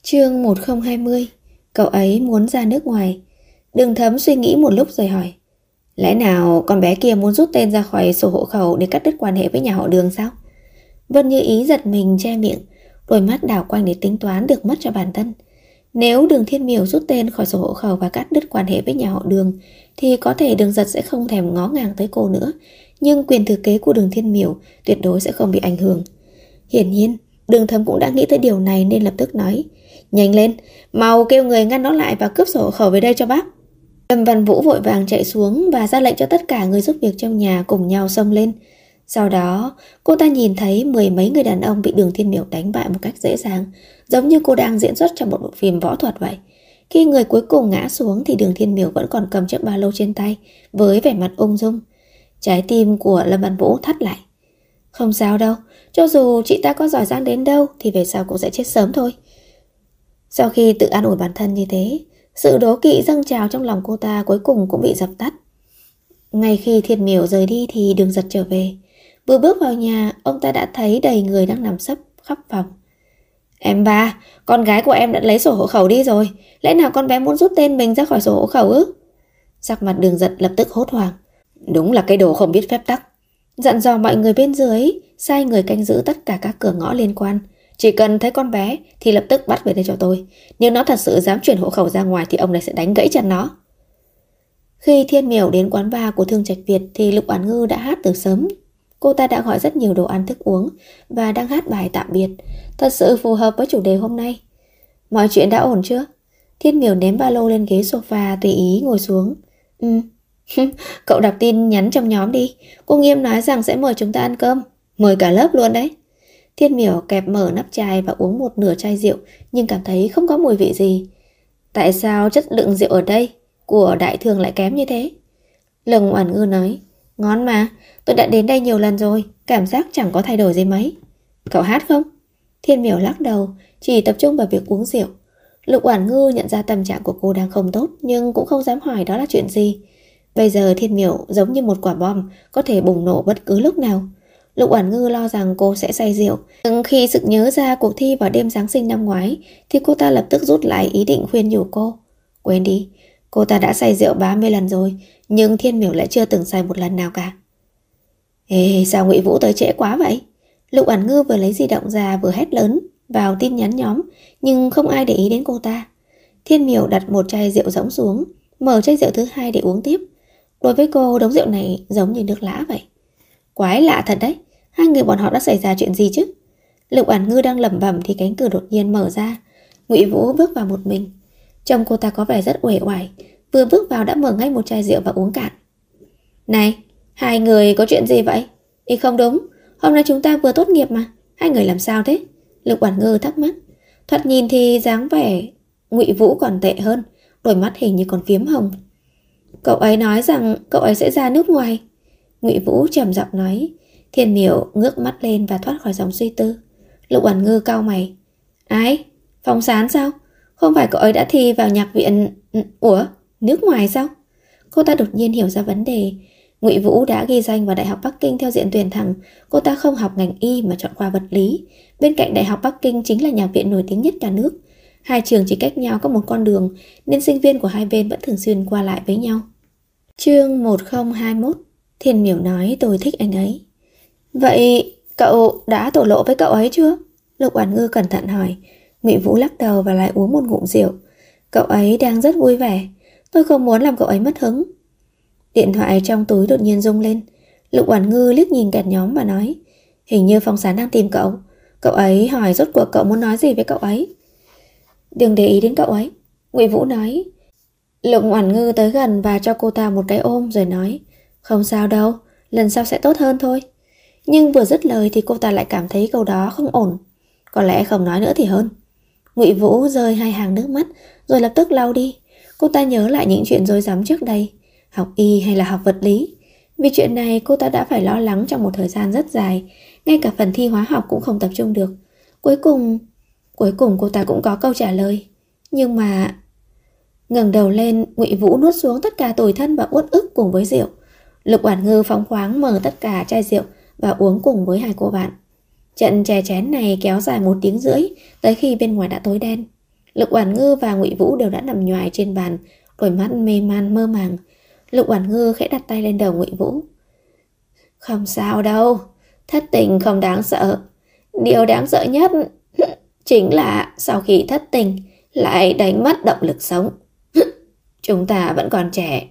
Chương 1020. Cậu ấy muốn ra nước ngoài. Đường Thấm suy nghĩ một lúc rồi hỏi: lẽ nào con bé kia muốn rút tên ra khỏi sổ hộ khẩu để cắt đứt quan hệ với nhà họ Đường sao? Vân Như Ý giật mình che miệng, đôi mắt đảo quanh để tính toán được mất cho bản thân. Nếu Đường Thiên Miểu rút tên khỏi sổ hộ khẩu và cắt đứt quan hệ với nhà họ Đường thì có thể Đường Giật sẽ không thèm ngó ngàng tới cô nữa, nhưng quyền thừa kế của Đường Thiên Miểu tuyệt đối sẽ không bị ảnh hưởng. Hiển nhiên Đường Thấm cũng đã nghĩ tới điều này nên lập tức nói: nhanh lên, mau kêu người ngăn nó lại và cướp sổ hộ khẩu về đây cho bác. Lâm Văn Vũ vội vàng chạy xuống và ra lệnh cho tất cả người giúp việc trong nhà cùng nhau xông lên. Sau đó cô ta nhìn thấy mười mấy người đàn ông bị Đường Thiên Miểu đánh bại một cách dễ dàng, giống như cô đang diễn xuất trong một bộ phim võ thuật vậy. Khi người cuối cùng ngã xuống thì Đường Thiên Miểu vẫn còn cầm chiếc ba lô trên tay với vẻ mặt ung dung. Trái tim của Lâm Văn Vũ thắt lại. Không sao đâu, cho dù chị ta có giỏi giang đến đâu thì về sau cũng sẽ chết sớm thôi. Sau khi tự an ủi bản thân như thế, sự đố kỵ dâng trào trong lòng cô ta cuối cùng cũng bị dập tắt. Ngay khi Thiên Miểu rời đi thì Đường Giật trở về. Vừa bước vào nhà, ông ta đã thấy đầy người đang nằm sấp khắp phòng. Em ba, con gái của em đã lấy sổ hộ khẩu đi rồi. Lẽ nào con bé muốn rút tên mình ra khỏi sổ hộ khẩu ư? Sắc mặt Đường Giật lập tức hốt hoảng. Đúng là cái đồ không biết phép tắc. Dặn dò mọi người bên dưới sai người canh giữ tất cả các cửa ngõ liên quan. Chỉ cần thấy con bé thì lập tức bắt về đây cho tôi. Nếu nó thật sự dám chuyển hộ khẩu ra ngoài thì ông này sẽ đánh gãy chân nó. Khi Thiên Miểu đến quán bar của Thương Trạch Việt thì Lục Oản Ngư đã hát từ sớm. Cô ta đã gọi rất nhiều đồ ăn thức uống và đang hát bài tạm biệt, thật sự phù hợp với chủ đề hôm nay. Mọi chuyện đã ổn chưa? Thiên Miểu ném ba lô lên ghế sofa tùy ý ngồi xuống. Cậu đọc tin nhắn trong nhóm đi. Cô Nghiêm nói rằng sẽ mời chúng ta ăn cơm, mời cả lớp luôn đấy. Thiên Miểu kẹp mở nắp chai và uống một nửa chai rượu, nhưng cảm thấy không có mùi vị gì. Tại sao chất lượng rượu ở đây của Đại Thường lại kém như thế? Lục Oản Ngư nói: ngon mà, tôi đã đến đây nhiều lần rồi, cảm giác chẳng có thay đổi gì mấy. Cậu hát không? Thiên Miểu lắc đầu, chỉ tập trung vào việc uống rượu. Lục Oản Ngư nhận ra tâm trạng của cô đang không tốt, nhưng cũng không dám hỏi đó là chuyện gì. Bây giờ Thiên Miểu giống như một quả bom, có thể bùng nổ bất cứ lúc nào. Lục Oản Ngư lo rằng cô sẽ say rượu, nhưng khi sực nhớ ra cuộc thi vào đêm Giáng sinh năm ngoái thì cô ta lập tức rút lại ý định khuyên nhủ cô. Quên đi, cô ta đã say rượu 30 lần rồi, nhưng Thiên Miểu lại chưa từng say một lần nào cả. Ê, sao Ngụy Vũ tới trễ quá vậy? Lục Oản Ngư vừa lấy di động ra vừa hét lớn vào tin nhắn nhóm, nhưng không ai để ý đến cô ta. Thiên Miểu đặt một chai rượu rỗng xuống, mở chai rượu thứ hai để uống tiếp. Đối với cô, đống rượu này giống như nước lã vậy. Quái lạ thật đấy, hai người bọn họ đã xảy ra chuyện gì chứ? Lục Oản Ngư đang lẩm bẩm thì cánh cửa đột nhiên mở ra. Ngụy Vũ bước vào một mình. Trông cô ta có vẻ rất uể oải, vừa bước vào đã mở ngay một chai rượu và uống cạn. Này, hai người có chuyện gì vậy? Ý không đúng, hôm nay chúng ta vừa tốt nghiệp mà, hai người làm sao thế? Lục Oản Ngư thắc mắc. Thoạt nhìn thì dáng vẻ Ngụy Vũ còn tệ hơn, đôi mắt hình như còn phiếm hồng. Cậu ấy nói rằng cậu ấy sẽ ra nước ngoài. Ngụy Vũ trầm giọng nói. Thiên Miểu ngước mắt lên và thoát khỏi dòng suy tư. Lục Oản Ngư cau mày. Ai? Phong Sán sao? Không phải cậu ấy đã thi vào nhạc viện... Ủa? Nước ngoài sao? Cô ta đột nhiên hiểu ra vấn đề. Ngụy Vũ đã ghi danh vào Đại học Bắc Kinh theo diện tuyển thẳng. Cô ta không học ngành y mà chọn khoa vật lý. Bên cạnh Đại học Bắc Kinh chính là nhạc viện nổi tiếng nhất cả nước. Hai trường chỉ cách nhau có một con đường, nên sinh viên của hai bên vẫn thường xuyên qua lại với nhau. Chương 1021. Thiên Miểu nói tôi thích anh ấy. Vậy cậu đã thổ lộ với cậu ấy chưa? Lục Oản Ngư cẩn thận hỏi. Ngụy Vũ lắc đầu và lại uống một ngụm rượu. Cậu ấy đang rất vui vẻ, tôi không muốn làm cậu ấy mất hứng. Điện thoại trong túi đột nhiên rung lên. Lục Oản Ngư liếc nhìn cả nhóm và nói: hình như Phong Sán đang tìm cậu. Cậu ấy hỏi rốt cuộc cậu muốn nói gì với cậu ấy. Đừng để ý đến cậu ấy, Ngụy Vũ nói. Lục Oản Ngư tới gần và cho cô ta một cái ôm rồi nói: không sao đâu, lần sau sẽ tốt hơn thôi. Nhưng vừa dứt lời thì cô ta lại cảm thấy câu đó không ổn. Có lẽ không nói nữa thì hơn. Ngụy Vũ rơi hai hàng nước mắt rồi lập tức lau đi. Cô ta nhớ lại những chuyện rối rắm trước đây, học y hay là học vật lý. Vì chuyện này cô ta đã phải lo lắng trong một thời gian rất dài, ngay cả phần thi hóa học cũng không tập trung được. Cuối cùng cô ta cũng có câu trả lời. Nhưng mà... Ngẩng đầu lên, Ngụy Vũ nuốt xuống tất cả tủi thân và uất ức cùng với rượu. Lục Oản Ngư phóng khoáng mở tất cả chai rượu và uống cùng với hai cô bạn. Trận chè chén này kéo dài 1 tiếng rưỡi, tới khi bên ngoài đã tối đen. Lục Oản Ngư và Ngụy Vũ đều đã nằm nhoài trên bàn, đôi mắt mê man mơ màng. Lục Oản Ngư khẽ đặt tay lên đầu Ngụy Vũ. Không sao đâu, thất tình không đáng sợ. Điều đáng sợ nhất chính là sau khi thất tình lại đánh mất động lực sống. Chúng ta vẫn còn trẻ.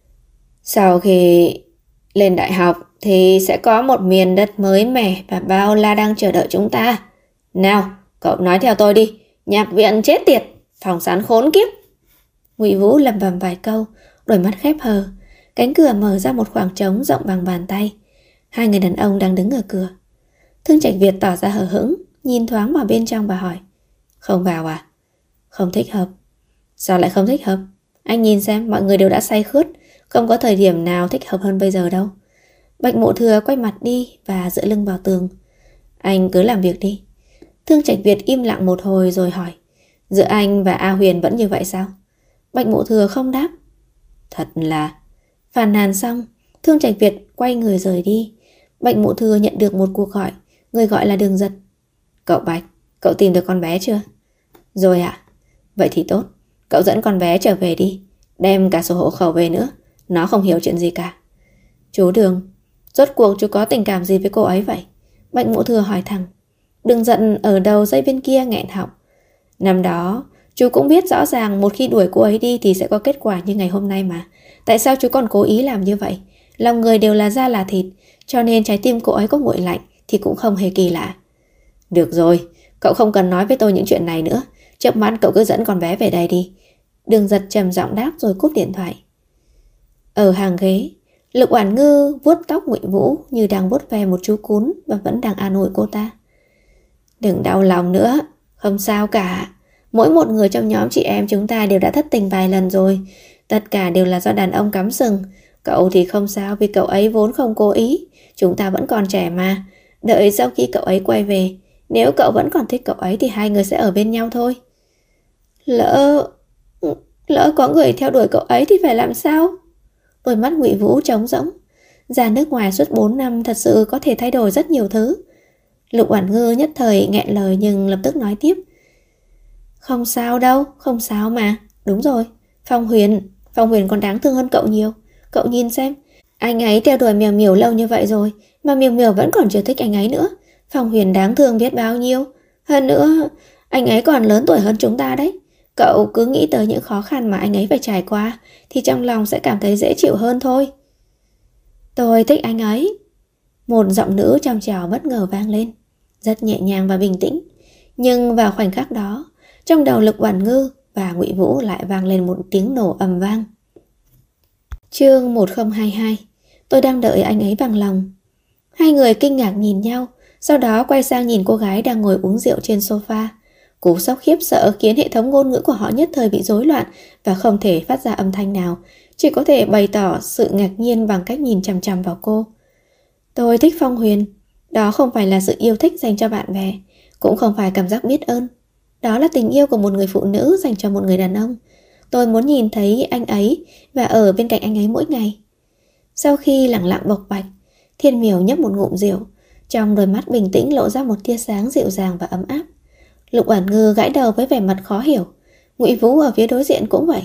Sau khi lên đại học thì sẽ có một miền đất mới mẻ và bao la đang chờ đợi chúng ta. Nào, cậu nói theo tôi đi. Nhạc viện chết tiệt, phòng sán khốn kiếp. Ngụy Vũ lẩm bẩm vài câu, đôi mắt khép hờ. Cánh cửa mở ra một khoảng trống rộng bằng bàn tay. Hai người đàn ông đang đứng ở cửa. Thương Trạch Việt tỏ ra hờ hững, nhìn thoáng vào bên trong và hỏi. Không vào à? Không thích hợp. Sao lại không thích hợp? Anh nhìn xem, mọi người đều đã say khướt, không có thời điểm nào thích hợp hơn bây giờ đâu. Bạch Mộ Thừa quay mặt đi và dựa lưng vào tường. Anh cứ làm việc đi. Thương Trạch Việt im lặng một hồi rồi hỏi. Giữa anh và A Huyền vẫn như vậy sao? Bạch Mộ Thừa không đáp. Thật là... Phàn nàn xong, Thương Trạch Việt quay người rời đi. Bạch Mộ Thừa nhận được một cuộc gọi. Người gọi là Đường Giật. Cậu Bạch, cậu tìm được con bé chưa? Rồi ạ. Vậy thì tốt, cậu dẫn con bé trở về đi. Đem cả sổ hộ khẩu về nữa. Nó không hiểu chuyện gì cả. Chú Đường, rốt cuộc chú có tình cảm gì với cô ấy vậy? Bạch Mộ Thừa hỏi thẳng. Đường Giận ở đầu dây bên kia nghẹn họng. Năm đó chú cũng biết rõ ràng một khi đuổi cô ấy đi thì sẽ có kết quả như ngày hôm nay mà. Tại sao chú còn cố ý làm như vậy? Lòng người đều là da là thịt, cho nên trái tim cô ấy có nguội lạnh thì cũng không hề kỳ lạ. Được rồi, cậu không cần nói với tôi những chuyện này nữa. Chớp mắt cậu cứ dẫn con bé về đây đi. Đường Giật trầm giọng đáp rồi cúp điện thoại. Ở hàng ghế, Lục Oản Ngư vuốt tóc Ngụy Vũ như đang vuốt ve một chú cún và vẫn đang an ủi cô ta. Đừng đau lòng nữa, không sao cả. Mỗi một người trong nhóm chị em chúng ta đều đã thất tình vài lần rồi. Tất cả đều là do đàn ông cắm sừng. Cậu thì không sao vì cậu ấy vốn không cố ý. Chúng ta vẫn còn trẻ mà. Đợi sau khi cậu ấy quay về, nếu cậu vẫn còn thích cậu ấy thì hai người sẽ ở bên nhau thôi. Lỡ có người theo đuổi cậu ấy thì phải làm sao? Đôi mắt Ngụy Vũ trống rỗng. Ra nước ngoài suốt 4 năm thật sự có thể thay đổi rất nhiều thứ. Lục Oản Ngư nhất thời nghẹn lời nhưng lập tức nói tiếp. Không sao đâu, không sao mà. Đúng rồi, Phong Huyền còn đáng thương hơn cậu nhiều. Cậu nhìn xem, anh ấy theo đuổi Miểu Miểu lâu như vậy rồi mà Miểu Miểu vẫn còn chưa thích anh ấy nữa. Phong Huyền đáng thương biết bao nhiêu. Hơn nữa, anh ấy còn lớn tuổi hơn chúng ta đấy. Cậu cứ nghĩ tới những khó khăn mà anh ấy phải trải qua thì trong lòng sẽ cảm thấy dễ chịu hơn thôi. Tôi thích anh ấy. Một giọng nữ trong trẻo bất ngờ vang lên, rất nhẹ nhàng và bình tĩnh. Nhưng vào khoảnh khắc đó, trong đầu Lục Oản Ngư và Ngụy Vũ lại vang lên một tiếng nổ ầm vang. Chương 1022. Tôi đang đợi anh ấy bằng lòng. Hai người kinh ngạc nhìn nhau, sau đó quay sang nhìn cô gái đang ngồi uống rượu trên sofa. Cú sốc khiếp sợ khiến hệ thống ngôn ngữ của họ nhất thời bị rối loạn và không thể phát ra âm thanh nào, chỉ có thể bày tỏ sự ngạc nhiên bằng cách nhìn chằm chằm vào cô. Tôi thích Phong Huyền. Đó không phải là sự yêu thích dành cho bạn bè, cũng không phải cảm giác biết ơn. Đó là tình yêu của một người phụ nữ dành cho một người đàn ông. Tôi muốn nhìn thấy anh ấy và ở bên cạnh anh ấy mỗi ngày. Sau khi lẳng lặng bộc bạch, Thiên Miểu nhấp một ngụm rượu, trong đôi mắt bình tĩnh lộ ra một tia sáng dịu dàng và ấm áp. Lục Oản Ngư gãi đầu với vẻ mặt khó hiểu. Ngụy Vũ ở phía đối diện cũng vậy.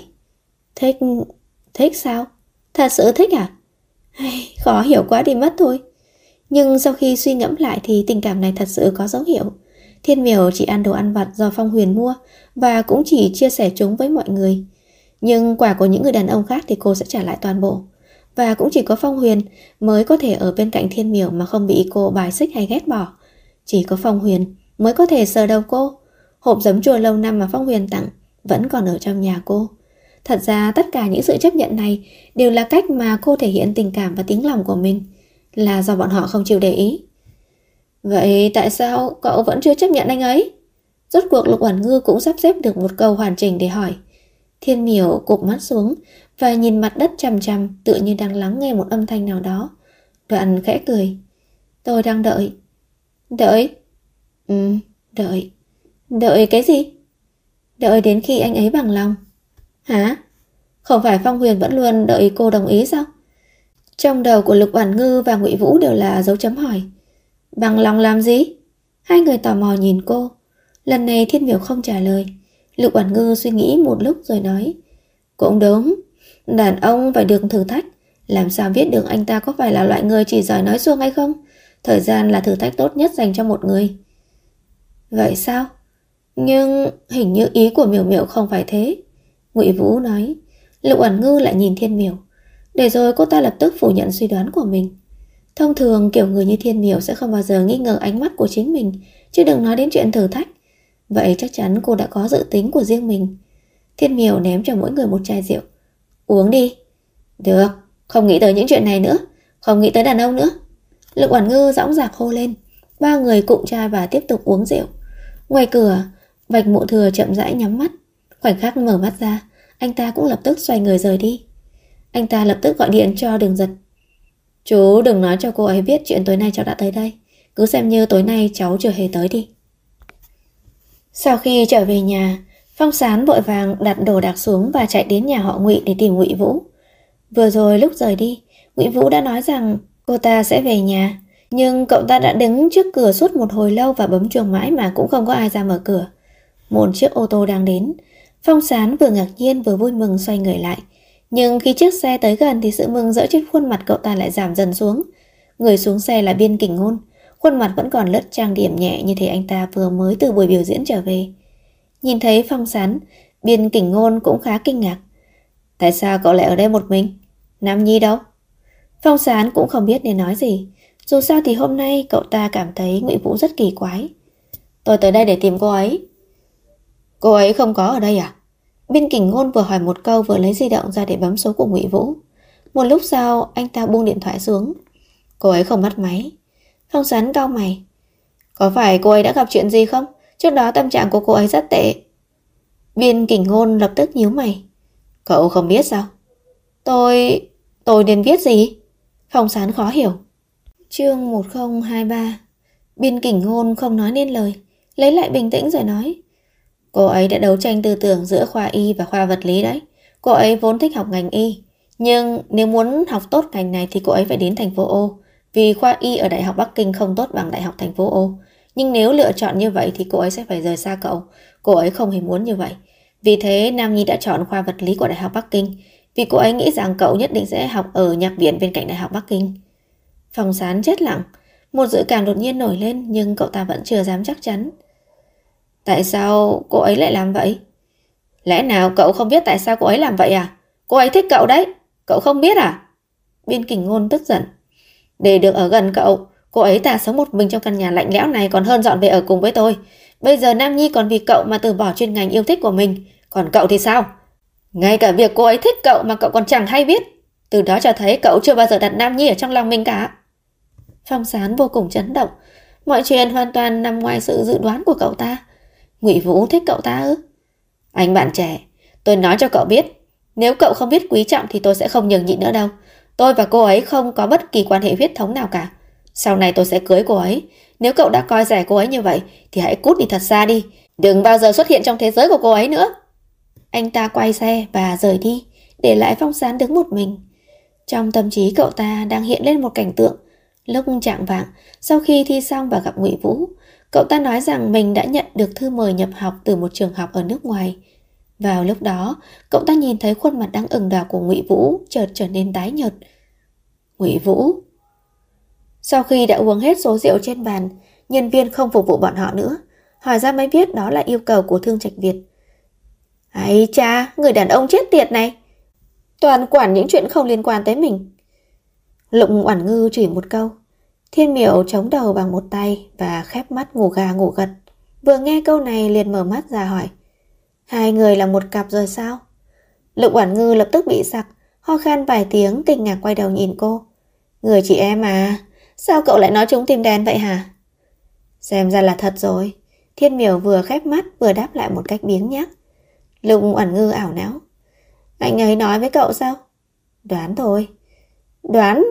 Thích sao? Thật sự thích à? Khó hiểu quá đi mất thôi. Nhưng sau khi suy ngẫm lại thì tình cảm này thật sự có dấu hiệu. Thiên Miểu chỉ ăn đồ ăn vặt do Phong Huyền mua và cũng chỉ chia sẻ chúng với mọi người. Nhưng quà của những người đàn ông khác thì cô sẽ trả lại toàn bộ. Và cũng chỉ có Phong Huyền mới có thể ở bên cạnh Thiên Miểu mà không bị cô bài xích hay ghét bỏ. Chỉ có Phong Huyền mới có thể sờ đầu cô. Hộp giấm chua lâu năm mà Phong Huyền tặng vẫn còn ở trong nhà cô. Thật ra tất cả những sự chấp nhận này đều là cách mà cô thể hiện tình cảm và tiếng lòng của mình, là do bọn họ không chịu để ý. Vậy tại sao cậu vẫn chưa chấp nhận anh ấy? Rốt cuộc Lục Oản Ngư cũng sắp xếp được một câu hoàn chỉnh để hỏi. Thiên Miểu cụp mắt xuống và nhìn mặt đất chằm chằm, tựa như đang lắng nghe một âm thanh nào đó. Đoạn khẽ cười. Tôi đang đợi. Đợi? Đợi. Đợi cái gì? Đợi đến khi anh ấy bằng lòng. Hả? Không phải Phong Huyền vẫn luôn đợi cô đồng ý sao? Trong đầu của Lục Oản Ngư và Ngụy Vũ đều là dấu chấm hỏi. Bằng lòng làm gì? Hai người tò mò nhìn cô. Lần này Thiên Miểu không trả lời. Lục Oản Ngư suy nghĩ một lúc rồi nói, cũng đúng, đàn ông phải được thử thách. Làm sao biết được anh ta có phải là loại người chỉ giỏi nói suông hay không? Thời gian là thử thách tốt nhất dành cho một người. Vậy sao? Nhưng hình như ý của Miểu Miểu không phải thế, Ngụy Vũ nói. Lục Oản Ngư lại nhìn Thiên Miểu, để rồi cô ta lập tức phủ nhận suy đoán của mình. Thông thường kiểu người như Thiên Miểu sẽ không bao giờ nghi ngờ ánh mắt của chính mình, chứ đừng nói đến chuyện thử thách. Vậy chắc chắn cô đã có dự tính của riêng mình. Thiên Miểu ném cho mỗi người một chai rượu. Uống đi. Được, không nghĩ tới những chuyện này nữa, không nghĩ tới đàn ông nữa. Lục Oản Ngư dõng dạc hô lên. Ba người cụm chai và tiếp tục uống rượu. Ngoài cửa, Bạch Mộ Thừa chậm rãi nhắm mắt. Khoảnh khắc mở mắt ra, anh ta cũng lập tức xoay người rời đi. Anh ta lập tức gọi điện cho Đường Giật. Chú đừng nói cho cô ấy biết chuyện tối nay cháu đã tới đây, cứ xem như tối nay cháu chưa hề tới đi. Sau khi trở về nhà, Phong Sán vội vàng đặt đồ đạc xuống và chạy đến nhà họ Ngụy để tìm Ngụy Vũ. Vừa rồi lúc rời đi, Ngụy Vũ đã nói rằng cô ta sẽ về nhà, nhưng cậu ta đã đứng trước cửa suốt một hồi lâu và bấm chuông mãi mà cũng không có ai ra mở cửa. Một chiếc ô tô đang đến. Phong Sán vừa ngạc nhiên vừa vui mừng xoay người lại, nhưng khi chiếc xe tới gần thì sự mừng rỡ trên khuôn mặt cậu ta lại giảm dần xuống. Người xuống xe là Biên Kình Ngôn, khuôn mặt vẫn còn lướt trang điểm nhẹ như thể anh ta vừa mới từ buổi biểu diễn trở về. Nhìn thấy Phong Sán, Biên Kình Ngôn cũng khá kinh ngạc. Tại sao cậu lại ở đây một mình? Nam Nhi đâu? Phong Sán cũng không biết nên nói gì. Dù sao thì hôm nay cậu ta cảm thấy Ngụy Vũ rất kỳ quái. Tôi tới đây để tìm cô ấy. Cô ấy không có ở đây à? Biên Kình Ngôn vừa hỏi một câu vừa lấy di động ra để bấm số của Ngụy Vũ. Một lúc sau anh ta buông điện thoại xuống. Cô ấy không bắt máy. Phong Sán cau mày. Có phải cô ấy đã gặp chuyện gì không? Trước đó tâm trạng của cô ấy rất tệ. Biên Kình Ngôn lập tức nhíu mày. Cậu không biết sao? Tôi nên biết gì? Phong Sán khó hiểu. Chương 1023. Biên Kình Ngôn không nói nên lời, lấy lại bình tĩnh rồi nói. Cô ấy đã đấu tranh tư tưởng giữa khoa y và khoa vật lý đấy. Cô ấy vốn thích học ngành y, nhưng nếu muốn học tốt ngành này thì cô ấy phải đến thành phố O, vì khoa y ở Đại học Bắc Kinh không tốt bằng Đại học thành phố O. Nhưng nếu lựa chọn như vậy thì cô ấy sẽ phải rời xa cậu. Cô ấy không hề muốn như vậy. Vì thế Nam Nhi đã chọn khoa vật lý của Đại học Bắc Kinh, vì cô ấy nghĩ rằng cậu nhất định sẽ học ở nhạc viện bên cạnh Đại học Bắc Kinh. Phong Sán chết lặng. Một dự cảm đột nhiên nổi lên, nhưng cậu ta vẫn chưa dám chắc chắn. Tại sao cô ấy lại làm vậy? Lẽ nào cậu không biết tại sao cô ấy làm vậy à? Cô ấy thích cậu đấy, cậu không biết à? Biên Kình Ngôn tức giận. Để được ở gần cậu, cô ấy ta sống một mình trong căn nhà lạnh lẽo này còn hơn dọn về ở cùng với tôi. Bây giờ Nam Nhi còn vì cậu mà từ bỏ chuyên ngành yêu thích của mình. Còn cậu thì sao? Ngay cả việc cô ấy thích cậu mà cậu còn chẳng hay biết. Từ đó cho thấy cậu chưa bao giờ đặt Nam Nhi ở trong lòng mình cả. Phong Sán vô cùng chấn động. Mọi chuyện hoàn toàn nằm ngoài sự dự đoán của cậu ta. Ngụy Vũ thích cậu ta ư? Anh bạn trẻ, tôi nói cho cậu biết, nếu cậu không biết quý trọng thì tôi sẽ không nhường nhịn nữa đâu. Tôi và cô ấy không có bất kỳ quan hệ huyết thống nào cả. Sau này tôi sẽ cưới cô ấy. Nếu cậu đã coi rẻ cô ấy như vậy thì hãy cút đi thật xa đi. Đừng bao giờ xuất hiện trong thế giới của cô ấy nữa. Anh ta quay xe và rời đi, để lại Phong Sán đứng một mình. Trong tâm trí cậu ta đang hiện lên một cảnh tượng. Lúc chạng vạng, sau khi thi xong và gặp Ngụy Vũ, cậu ta nói rằng mình đã nhận được thư mời nhập học từ một trường học ở nước ngoài. Vào lúc đó, cậu ta nhìn thấy khuôn mặt đang ửng đỏ của Ngụy Vũ chợt trở nên tái nhợt. Ngụy Vũ. Sau khi đã uống hết số rượu trên bàn, nhân viên không phục vụ bọn họ nữa. Hỏi ra mới biết đó là yêu cầu của Thương Trạch Việt. Ây cha, người đàn ông chết tiệt này, toàn quản những chuyện không liên quan tới mình. Lục Oản Ngư chửi một câu. Thiên Miểu chống đầu bằng một tay và khép mắt ngủ gà ngủ gật. Vừa nghe câu này liền mở mắt ra hỏi. Hai người là một cặp rồi sao? Lục Oản Ngư lập tức bị sặc, ho khan vài tiếng, kinh ngạc quay đầu nhìn cô. Người chị em à, sao cậu lại nói chúng tim đen vậy hả? Xem ra là thật rồi. Thiên Miểu vừa khép mắt vừa đáp lại một cách biếng nhác. Lục Oản Ngư ảo não. Anh ấy nói với cậu sao? Đoán thôi. Đoán?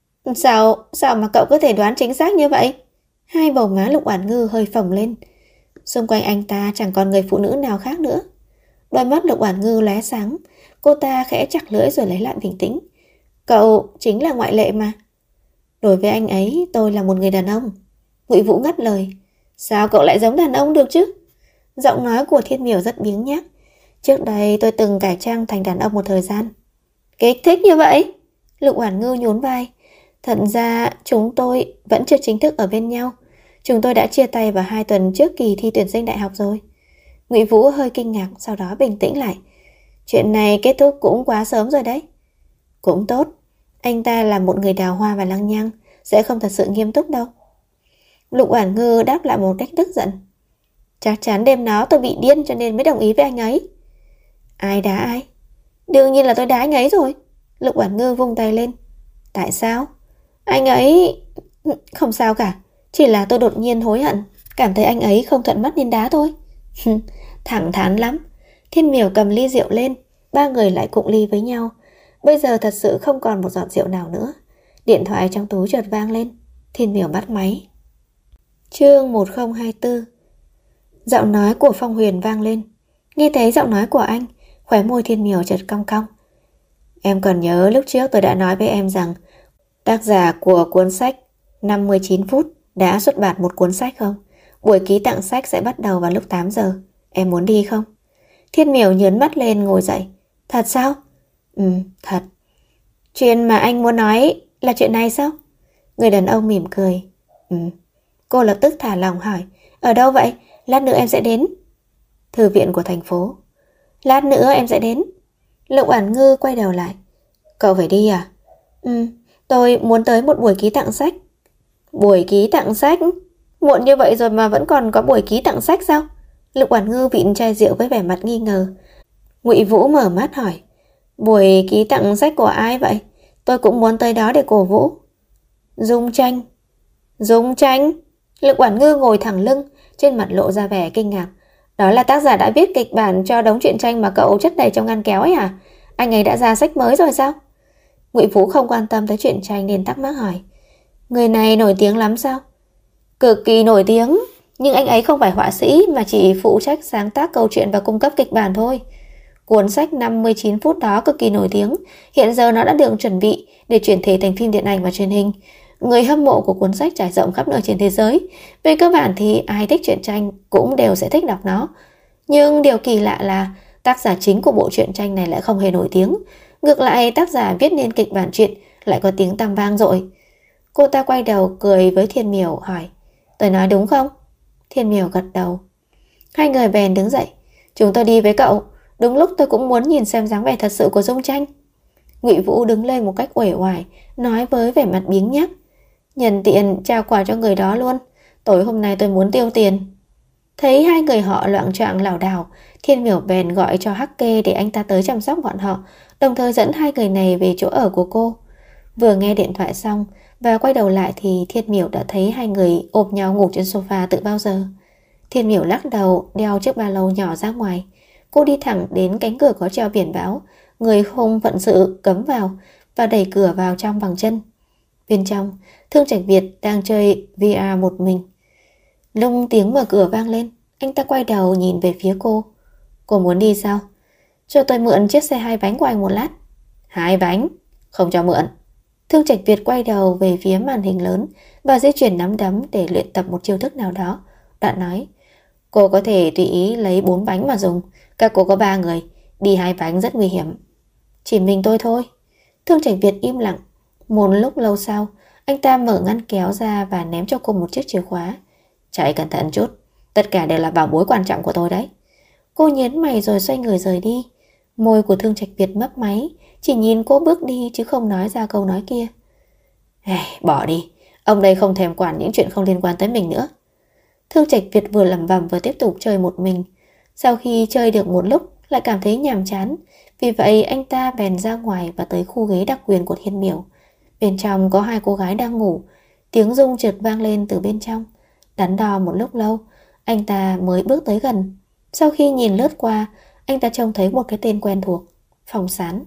Sao mà cậu có thể đoán chính xác như vậy? Hai bầu má Lục Oản Ngư hơi phồng lên. Xung quanh anh ta chẳng còn người phụ nữ nào khác nữa. Đôi mắt Lục Oản Ngư lóe sáng. Cô ta khẽ chặt lưỡi rồi lấy lại bình tĩnh. Cậu chính là ngoại lệ mà. Đối với anh ấy tôi là một người đàn ông. Ngụy Vũ ngắt lời. Sao cậu lại giống đàn ông được chứ? Giọng nói của Thiên Miểu rất biếng nhác. Trước đây tôi từng cải trang thành đàn ông một thời gian. Kích thích như vậy? Lục Oản Ngư nhún vai. Thật ra chúng tôi vẫn chưa chính thức ở bên nhau. Chúng tôi đã chia tay vào 2 tuần trước kỳ thi tuyển sinh đại học rồi. Ngụy Vũ hơi kinh ngạc, sau đó bình tĩnh lại. Chuyện này kết thúc cũng quá sớm rồi đấy. Cũng tốt. Anh ta là một người đào hoa và lăng nhăng, sẽ không thật sự nghiêm túc đâu. Lục Oản Ngư đáp lại một cách tức giận. Chắc chắn đêm đó tôi bị điên cho nên mới đồng ý với anh ấy. Ai đá ai? Đương nhiên là tôi đá anh ấy rồi. Lục Oản Ngư vung tay lên. Tại sao? Anh ấy... Không sao cả. Chỉ là tôi đột nhiên hối hận, cảm thấy anh ấy không thuận mắt nên đá thôi. Thẳng thắn lắm. Thiên Miểu cầm ly rượu lên. Ba người lại cụng ly với nhau. Bây giờ thật sự không còn một giọt rượu nào nữa. Điện thoại trong túi chợt vang lên. Thiên Miểu bắt máy. Chương 1024. Giọng nói của Phong Huyền vang lên. Nghe thấy giọng nói của anh, khóe môi Thiên Miểu chợt cong cong. Em còn nhớ lúc trước tôi đã nói với em rằng tác giả của cuốn sách 59 phút đã xuất bản một cuốn sách không? Buổi ký tặng sách sẽ bắt đầu vào lúc 8 giờ. Em muốn đi không? Thiên Miểu nhớn mắt lên ngồi dậy. Thật sao? Thật. Chuyện mà anh muốn nói là chuyện này sao? Người đàn ông mỉm cười. Cô lập tức thả lòng hỏi. Ở đâu vậy? Lát nữa em sẽ đến. Thư viện của thành phố. Lát nữa em sẽ đến. Lục Oản Ngư quay đầu lại. Cậu phải đi à? Tôi muốn tới một buổi ký tặng sách. Buổi ký tặng sách? Muộn như vậy rồi mà vẫn còn có buổi ký tặng sách sao? Lục Oản Ngư vịn chai rượu với vẻ mặt nghi ngờ. Ngụy Vũ mở mắt hỏi. Buổi ký tặng sách của ai vậy? Tôi cũng muốn tới đó để cổ vũ. Dung Tranh. Dung Tranh? Lục Oản Ngư ngồi thẳng lưng, trên mặt lộ ra vẻ kinh ngạc. Đó là tác giả đã viết kịch bản cho đống truyện tranh mà cậu chất đầy trong ngăn kéo ấy à? Anh ấy đã ra sách mới rồi sao? Ngụy Vũ không quan tâm tới truyện tranh nên thắc mắc hỏi. Người này nổi tiếng lắm sao? Cực kỳ nổi tiếng, nhưng anh ấy không phải họa sĩ mà chỉ phụ trách sáng tác câu chuyện và cung cấp kịch bản thôi. Cuốn sách 59 phút đó cực kỳ nổi tiếng, hiện giờ nó đã được chuẩn bị để chuyển thể thành phim điện ảnh và truyền hình. Người hâm mộ của cuốn sách trải rộng khắp nơi trên thế giới. Về cơ bản thì ai thích truyện tranh cũng đều sẽ thích đọc nó. Nhưng điều kỳ lạ là tác giả chính của bộ truyện tranh này lại không hề nổi tiếng. Ngược lại, tác giả viết nên kịch bản truyện lại có tiếng tăm vang dội. Cô ta quay đầu cười với Thiên Miểu hỏi. Tôi nói đúng không? Thiên Miểu gật đầu. Hai người bèn đứng dậy. Chúng tôi đi với cậu. Đúng lúc tôi cũng muốn nhìn xem dáng vẻ thật sự của Dung Tranh. Ngụy Vũ đứng lên một cách uể oải, nói với vẻ mặt biếng nhác. Nhân tiện trao quà cho người đó luôn. Tối hôm nay tôi muốn tiêu tiền. Thấy hai người họ loạng choạng lảo đảo, Thiên Miểu bèn gọi cho Hắc Kê để anh ta tới chăm sóc bọn họ, đồng thời dẫn hai người này về chỗ ở của cô. Vừa nghe điện thoại xong và quay đầu lại thì Thiên Miểu đã thấy hai người ôm nhau ngủ trên sofa từ bao giờ. Thiên Miểu lắc đầu, đeo chiếc ba lô nhỏ ra ngoài. Cô đi thẳng đến cánh cửa có treo biển báo người không phận sự cấm vào và đẩy cửa vào trong bằng chân. Bên trong, Thương Trạch Việt đang chơi VR một mình. Lúc tiếng mở cửa vang lên, anh ta quay đầu nhìn về phía cô. Cô muốn đi sao? Cho tôi mượn chiếc xe 2 bánh của anh một lát. 2 bánh? Không cho mượn. Thương Trạch Việt quay đầu về phía màn hình lớn và di chuyển nắm đấm để luyện tập một chiêu thức nào đó. Đoạn nói, cô có thể tùy ý lấy 4 bánh mà dùng. Các cô có 3 người, đi 2 bánh rất nguy hiểm. Chỉ mình tôi thôi. Thương Trạch Việt im lặng. Một lúc lâu sau, anh ta mở ngăn kéo ra và ném cho cô một chiếc chìa khóa. Chạy cẩn thận chút, tất cả đều là bảo bối quan trọng của tôi đấy. Cô nhớn mày rồi xoay người rời đi. Môi của Thương Trạch Việt mấp máy, chỉ nhìn cô bước đi chứ không nói ra câu nói kia. Bỏ đi, ông đây không thèm quản những chuyện không liên quan tới mình nữa. Thương Trạch Việt vừa lẩm bẩm vừa tiếp tục chơi một mình. Sau khi chơi được một lúc lại cảm thấy nhàm chán, vì vậy anh ta bèn ra ngoài và tới khu ghế đặc quyền của Thiên Miểu. Bên trong có 2 cô gái đang ngủ. Tiếng rung chợt vang lên từ bên trong. Đắn đo một lúc lâu, anh ta mới bước tới gần. Sau khi nhìn lướt qua, anh ta trông thấy một cái tên quen thuộc. Phong Sán.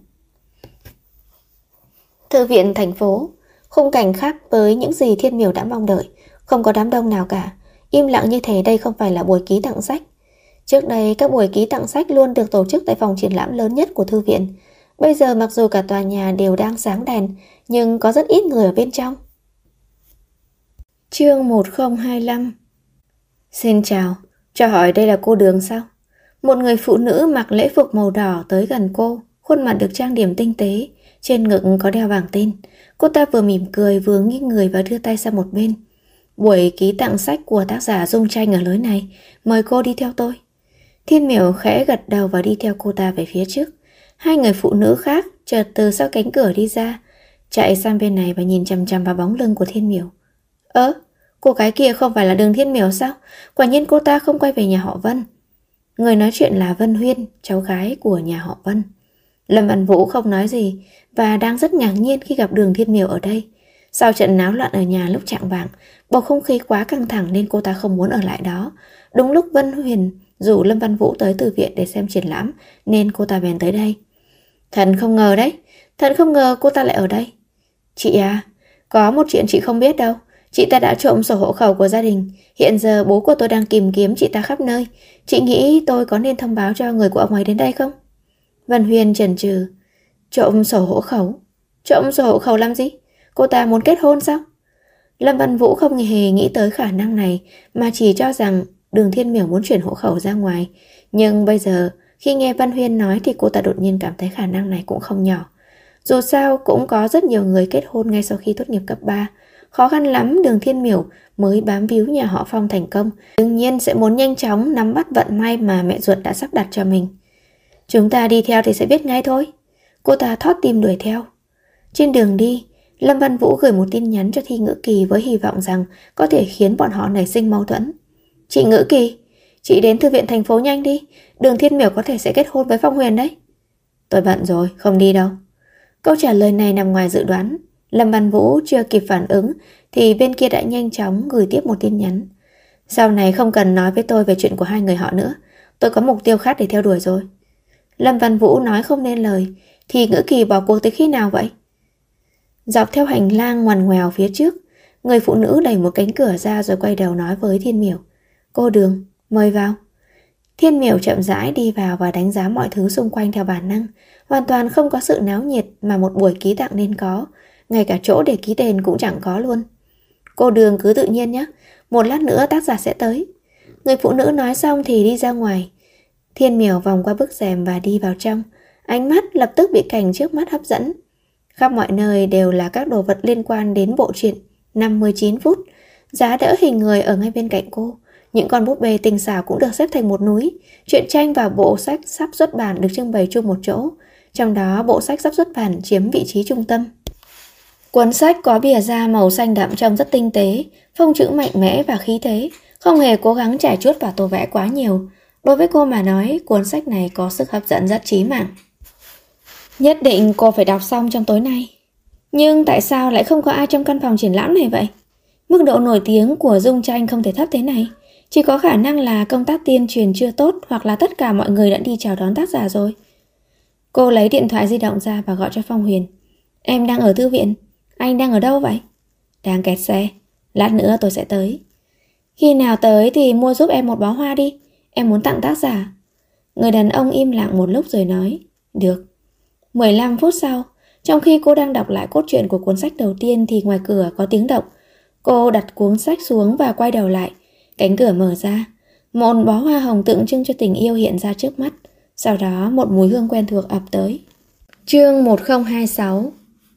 Thư viện thành phố. Khung cảnh khác với những gì Thiên Miểu đã mong đợi. Không có đám đông nào cả. Im lặng như thế đây không phải là buổi ký tặng sách. Trước đây các buổi ký tặng sách luôn được tổ chức tại phòng triển lãm lớn nhất của thư viện. Bây giờ mặc dù cả tòa nhà đều đang sáng đèn, nhưng có rất ít người ở bên trong. Chương 1025. Xin chào, Cho hỏi đây là cô Đường sao? Một người phụ nữ mặc lễ phục màu đỏ tới gần cô, khuôn mặt được trang điểm tinh tế, trên ngực có đeo bảng tên. Cô ta vừa mỉm cười vừa nghiêng người và đưa tay sang một bên. Buổi ký tặng sách của tác giả Dung Tranh ở lối này, mời cô đi theo tôi. Thiên Miểu khẽ gật đầu và đi theo cô ta về phía trước. Hai người phụ nữ khác chợt từ sau cánh cửa đi ra, chạy sang bên này và nhìn chằm chằm vào bóng lưng của Thiên Miểu. Cô gái kia không phải là Đường Thiên Miểu sao? Quả nhiên cô ta không quay về nhà họ Vân. Người nói chuyện là Vân Huyên, cháu gái của nhà họ Vân. Lâm Văn Vũ không nói gì và đang rất ngạc nhiên khi gặp Đường Thiên Miểu ở đây. Sau trận náo loạn ở nhà lúc chạng vạng, bầu không khí quá căng thẳng nên cô ta không muốn ở lại đó. Đúng lúc Vân Huyền rủ Lâm Văn Vũ tới từ viện để xem triển lãm nên cô ta bèn tới đây. Thật không ngờ đấy, thật không ngờ cô ta lại ở đây. Chị à, có một chuyện chị không biết đâu. Chị ta đã trộm sổ hộ khẩu của gia đình. Hiện giờ bố của tôi đang tìm kiếm chị ta khắp nơi. Chị nghĩ tôi có nên thông báo cho người của ông ấy đến đây không? Vân Huyền chần chừ. Trộm sổ hộ khẩu? Trộm sổ hộ khẩu làm gì? Cô ta muốn kết hôn sao? Lâm Văn Vũ không hề nghĩ tới khả năng này mà chỉ cho rằng Đường Thiên Miểu muốn chuyển hộ khẩu ra ngoài. Nhưng bây giờ khi nghe Vân Huyền nói thì cô ta đột nhiên cảm thấy khả năng này cũng không nhỏ. Dù sao cũng có rất nhiều người kết hôn ngay sau khi tốt nghiệp cấp 3. Khó khăn lắm Đường Thiên Miểu mới bám víu nhà họ Phong thành công. Đương nhiên sẽ muốn nhanh chóng nắm bắt vận may mà mẹ ruột đã sắp đặt cho mình. Chúng ta đi theo thì sẽ biết ngay thôi. Cô ta thót tim đuổi theo. Trên đường đi, Lâm Văn Vũ gửi một tin nhắn cho Thi Ngữ Kỳ với hy vọng rằng có thể khiến bọn họ nảy sinh mâu thuẫn. Chị Ngữ Kỳ, chị đến thư viện thành phố nhanh đi. Đường Thiên Miểu có thể sẽ kết hôn với Phong Huyền đấy. Tôi bận rồi, không đi đâu. Câu trả lời này nằm ngoài dự đoán. Lâm Văn Vũ chưa kịp phản ứng thì bên kia đã nhanh chóng gửi tiếp một tin nhắn. Sau này không cần nói với tôi về chuyện của hai người họ nữa. Tôi có mục tiêu khác để theo đuổi rồi. Lâm Văn Vũ nói không nên lời. Thì Ngữ Kỳ bỏ cuộc tới khi nào vậy? Dọc theo hành lang ngoằn ngoèo phía trước, người phụ nữ đẩy một cánh cửa ra rồi quay đầu nói với Thiên Miểu. Cô Đường, mời vào. Thiên Miểu chậm rãi đi vào và đánh giá mọi thứ xung quanh theo bản năng. Hoàn toàn không có sự náo nhiệt mà một buổi ký tặng nên có. Ngay cả chỗ để ký tên cũng chẳng có luôn. Cô Đường cứ tự nhiên nhé. Một lát nữa tác giả sẽ tới. Người phụ nữ nói xong thì đi ra ngoài. Thiên Miểu vòng qua bức rèm và đi vào trong. Ánh mắt lập tức bị cảnh trước mắt hấp dẫn. Khắp mọi nơi đều là các đồ vật liên quan đến bộ truyện 59 phút. Giá đỡ hình người ở ngay bên cạnh cô. Những con búp bê tinh xảo cũng được xếp thành một núi. Truyện tranh và bộ sách sắp xuất bản được trưng bày chung một chỗ. Trong đó bộ sách sắp xuất bản chiếm vị trí trung tâm. Cuốn sách có bìa da màu xanh đậm trông rất tinh tế, phông chữ mạnh mẽ và khí thế, không hề cố gắng trải chuốt và tô vẽ quá nhiều. Đối với cô mà nói, cuốn sách này có sức hấp dẫn rất chí mạng. Nhất định cô phải đọc xong trong tối nay. Nhưng tại sao lại không có ai trong căn phòng triển lãm này vậy? Mức độ nổi tiếng của Dung Tranh không thể thấp thế này. Chỉ có khả năng là công tác tuyên truyền chưa tốt hoặc là tất cả mọi người đã đi chào đón tác giả rồi. Cô lấy điện thoại di động ra và gọi cho Phong Huyền. Em đang ở thư viện. Anh đang ở đâu vậy? Đang kẹt xe. Lát nữa tôi sẽ tới. Khi nào tới thì mua giúp em một bó hoa đi. Em muốn tặng tác giả. Người đàn ông im lặng một lúc rồi nói. Được. 15 phút sau, trong khi cô đang đọc lại cốt truyện của cuốn sách đầu tiên thì ngoài cửa có tiếng động. Cô đặt cuốn sách xuống và quay đầu lại. Cánh cửa mở ra. Một bó hoa hồng tượng trưng cho tình yêu hiện ra trước mắt. Sau đó một mùi hương quen thuộc ập tới. Chương 1026.